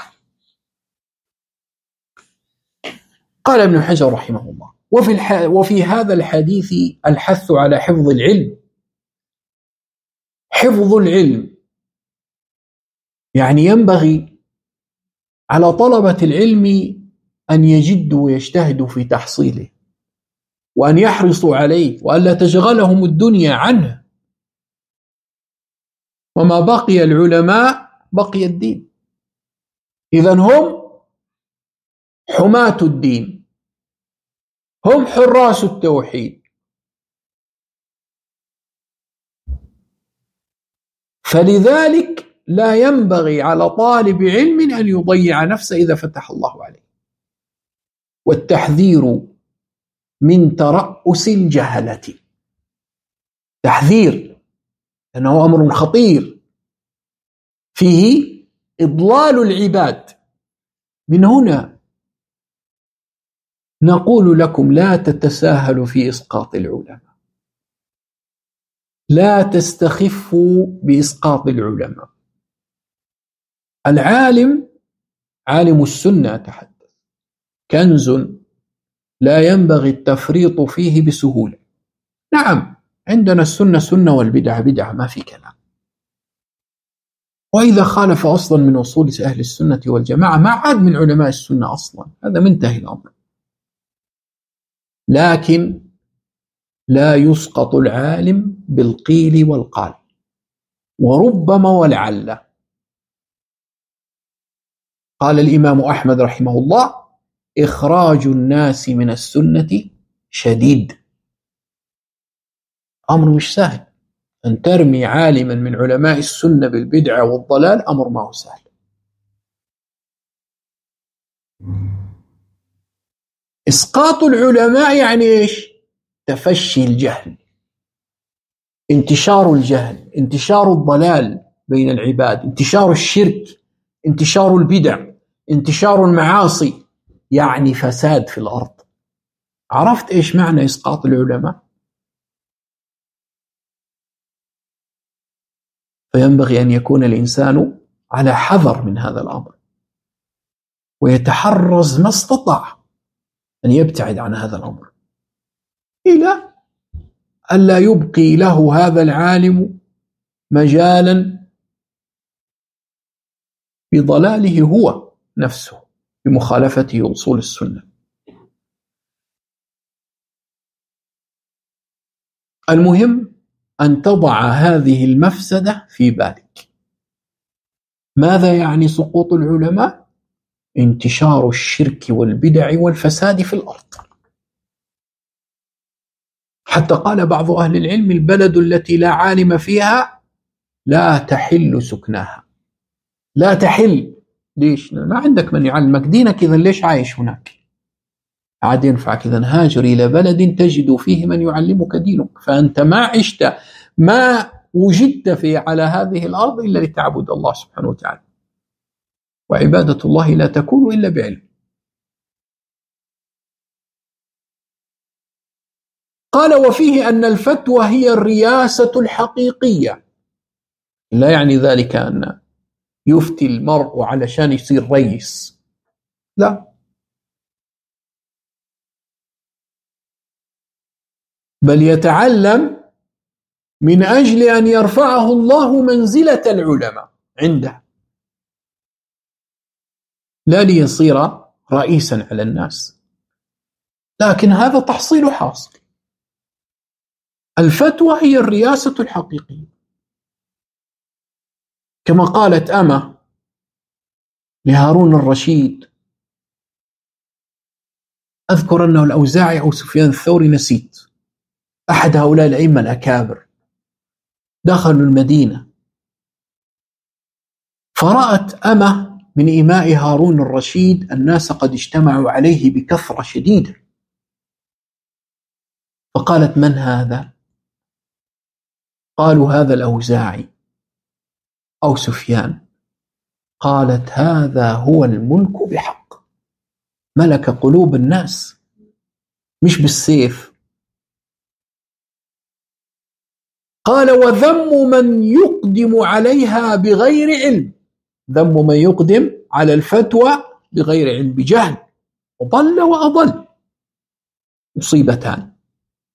قال ابن حجر رحمه الله: وفي هذا الحديث الحث على حفظ العلم. حفظ العلم يعني ينبغي على طلبة العلم أن يجدوا ويجتهدوا في تحصيله، وأن يحرصوا عليه، وأن لا تشغلهم الدنيا عنه. وما بقي العلماء بقي الدين. إذن هم حماة الدين، هم حراس التوحيد. فلذلك لا ينبغي على طالب علم أن يضيع نفسه إذا فتح الله عليه. والتحذير من ترأس الجهلة، تحذير، لأنه أمر خطير فيه إضلال العباد. من هنا نقول لكم: لا تتساهلوا في إسقاط العلماء، لا تستخفوا بإسقاط العلماء. العالم، عالم السنة أتحدث، كنز لا ينبغي التفريط فيه بسهولة. نعم، عندنا السنة سنة والبدعة بدعة، ما في كلام. وإذا خالف أصلا من أصول أهل السنة والجماعة ما عاد من علماء السنة أصلا، هذا منتهي الأمر. لكن لا يسقط العالم بالقيل والقال، وربما ولعل. قال الإمام أحمد رحمه الله: إخراج الناس من السنة شديد. أمر مش سهل، أن ترمي عالما من علماء السنة بالبدعة والضلال أمر ما هو سهل. إسقاط العلماء يعني إيش؟ تفشي الجهل، انتشار الجهل، انتشار الضلال بين العباد، انتشار الشرك، انتشار البدع، انتشار المعاصي، يعني فساد في الأرض. عرفت إيش معنى إسقاط العلماء؟ فينبغي أن يكون الإنسان على حذر من هذا الأمر، ويتحرز ما استطاع أن يبتعد عن هذا الأمر، إلى أن لا يبقي له هذا العالم مجالا بضلاله هو نفسه، بمخالفته أصول السنة. المهم أن تضع هذه المفسدة في بالك. ماذا يعني سقوط العلماء؟ انتشار الشرك والبدع والفساد في الأرض. حتى قال بعض أهل العلم: البلد التي لا عالم فيها لا تحل سكناها. لا تحل. ليش؟ ما عندك من يعلمك دينك، إذن ليش عايش هناك؟ عاد ينفعك إذن هاجر إلى بلد تجد فيه من يعلمك دينك. فأنت ما عشت، ما وجدت على هذه الأرض إلا لتعبد الله سبحانه وتعالى، وعبادة الله لا تكون إلا بعلم. قال: وفيه أن الفتوى هي الرياسة الحقيقية. لا يعني ذلك أن يفتي المرء علشان يصير رئيس، لا، بل يتعلم من أجل أن يرفعه الله منزلة العلماء عنده، لا ليصير رئيسا على الناس. لكن هذا تحصيل حاصل. الفتوى هي الرياسة الحقيقية، كما قالت أمة لهارون الرشيد، أذكر أنه الأوزاعي أو سفيان الثوري، نسيت، أحد هؤلاء الأئمة الأكابر، دخلوا المدينة فرأت أمة من إماء هارون الرشيد الناس قد اجتمعوا عليه بكثرة شديدة، فقالت: من هذا؟ قالوا: هذا الأوزاعي أو سفيان. قالت: هذا هو الملك بحق، ملك قلوب الناس مش بالسيف. قال: وذم من يقدم عليها بغير علم، ذم من يقدم على الفتوى بغير علم، بجهل، وضل وأضل، مصيبتان.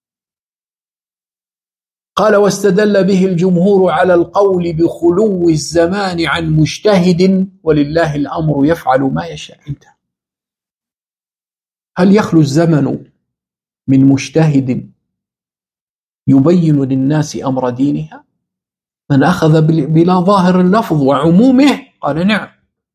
قال: واستدل به الجمهور على القول بخلو الزمان عن مجتهد، ولله الأمر يفعل ما يشاء. هل يخلو الزمن من مجتهد يبين للناس أمر دينها؟ من أخذ بلا ظاهر اللفظ وعمومه قال: نعم.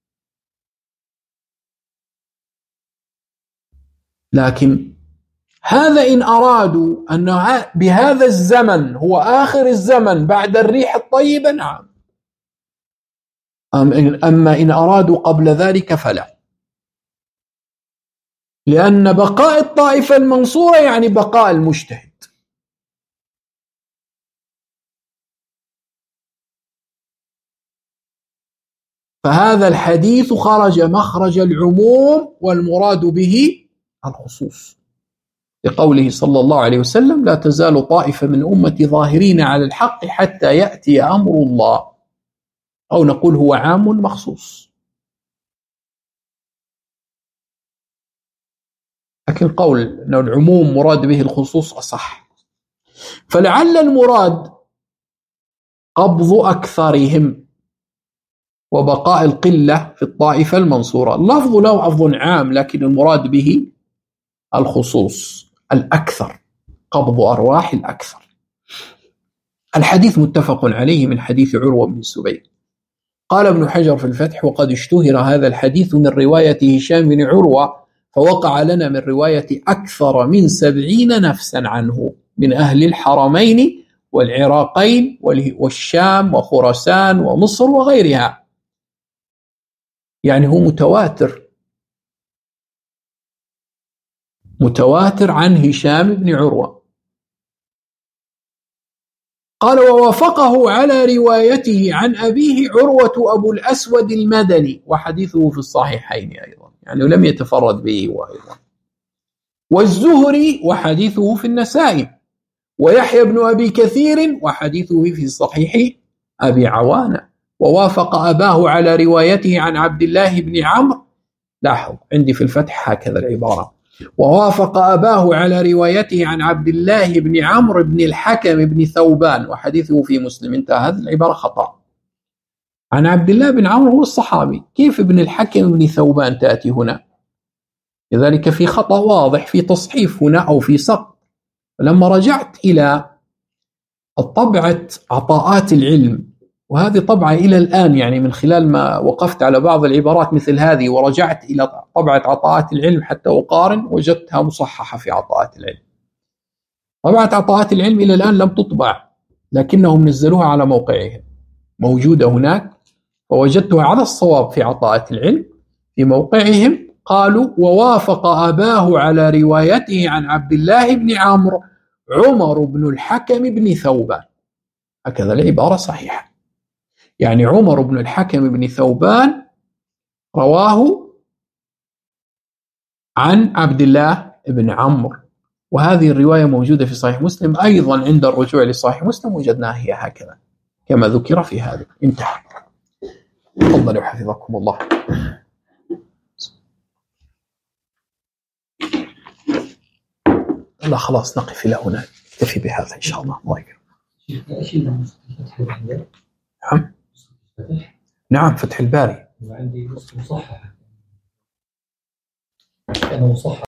لكن هذا إن أرادوا أن بهذا الزمن هو آخر الزمن بعد الريح الطيبة، نعم. أما إن أرادوا قبل ذلك فلا، لأن بقاء الطائفة المنصورة يعني بقاء المجتهد. فهذا الحديث خرج مخرج العموم والمراد به الخصوص، لقوله صلى الله عليه وسلم: لا تزال طائفة من أمتي ظاهرين على الحق حتى يأتي أمر الله، أو نقول هو عام مخصوص. لكن قول أن العموم مراد به الخصوص أصح. فلعل المراد قبض أكثرهم وبقاء القلة في الطائفة المنصورة. اللفظ له لفظ عام، لكن المراد به الخصوص، الأكثر، قبض أرواح الأكثر. الحديث متفق عليه من حديث عروة بن الزبير. قال ابن حجر في الفتح: وقد اشتهر هذا الحديث من رواية هشام بن عروة، فوقع لنا من رواية أكثر من 70 نفسا عنه من أهل الحرمين والعراقين والشام وخراسان ومصر وغيرها، يعني هو متواتر عن هشام بن عروة. قال: ووافقه على روايته عن أبيه عروة أبو الأسود المدني، وحديثه في الصحيحين أيضا، يعني لم يتفرد به أيضا، والزهري وحديثه في النسائي، ويحيى بن أبي كثير وحديثه في صحيح أبي عوانة. ووافق أباه على روايته عن عبد الله بن عمرو، لاحظ عندي في الفتح هكذا العبارة: ووافق أباه على روايته عن عبد الله بن عمرو بن الحكم بن ثوبان وحديثه في مسلم. انتهى، هذه العبارة خطأ. عن عبد الله بن عمرو هو الصحابي، كيف ابن الحكم بن ثوبان تأتي هنا؟ لذلك في خطأ واضح في تصحيف هنا أو في سقط. لما رجعت إلى الطبعة عطاءات العلم، وهذه طبعة إلى الآن، يعني من خلال ما وقفت على بعض العبارات مثل هذه ورجعت إلى طبعة عطاءات العلم حتى أقارن، وجدتها مصححة في عطاءات العلم. طبعة عطاءات العلم إلى الآن لم تطبع، لكنهم نزلوها على موقعهم، موجودة هناك، ووجدتها على الصواب في عطاءات العلم في موقعهم. قالوا: ووافق أباه على روايته عن عبد الله بن عمرو عمر بن الحكم بن ثوبان، هكذا العبارة صحيحة، يعني عمر بن الحكم بن ثوبان رواه عن عبد الله بن عمرو، وهذه الرواية موجودة في صحيح مسلم أيضا. عند الرجوع لصحيح مسلم وجدناها هي هكذا كما ذكر في هذا. انتهى. تفضلوا حفظكم الله. لا خلاص نقف إلى هنا، نكتفي بهذا إن شاء الله. الله يكرمك. نعم نعم، فتح الباري. عندي مصحح. أنا مصحح.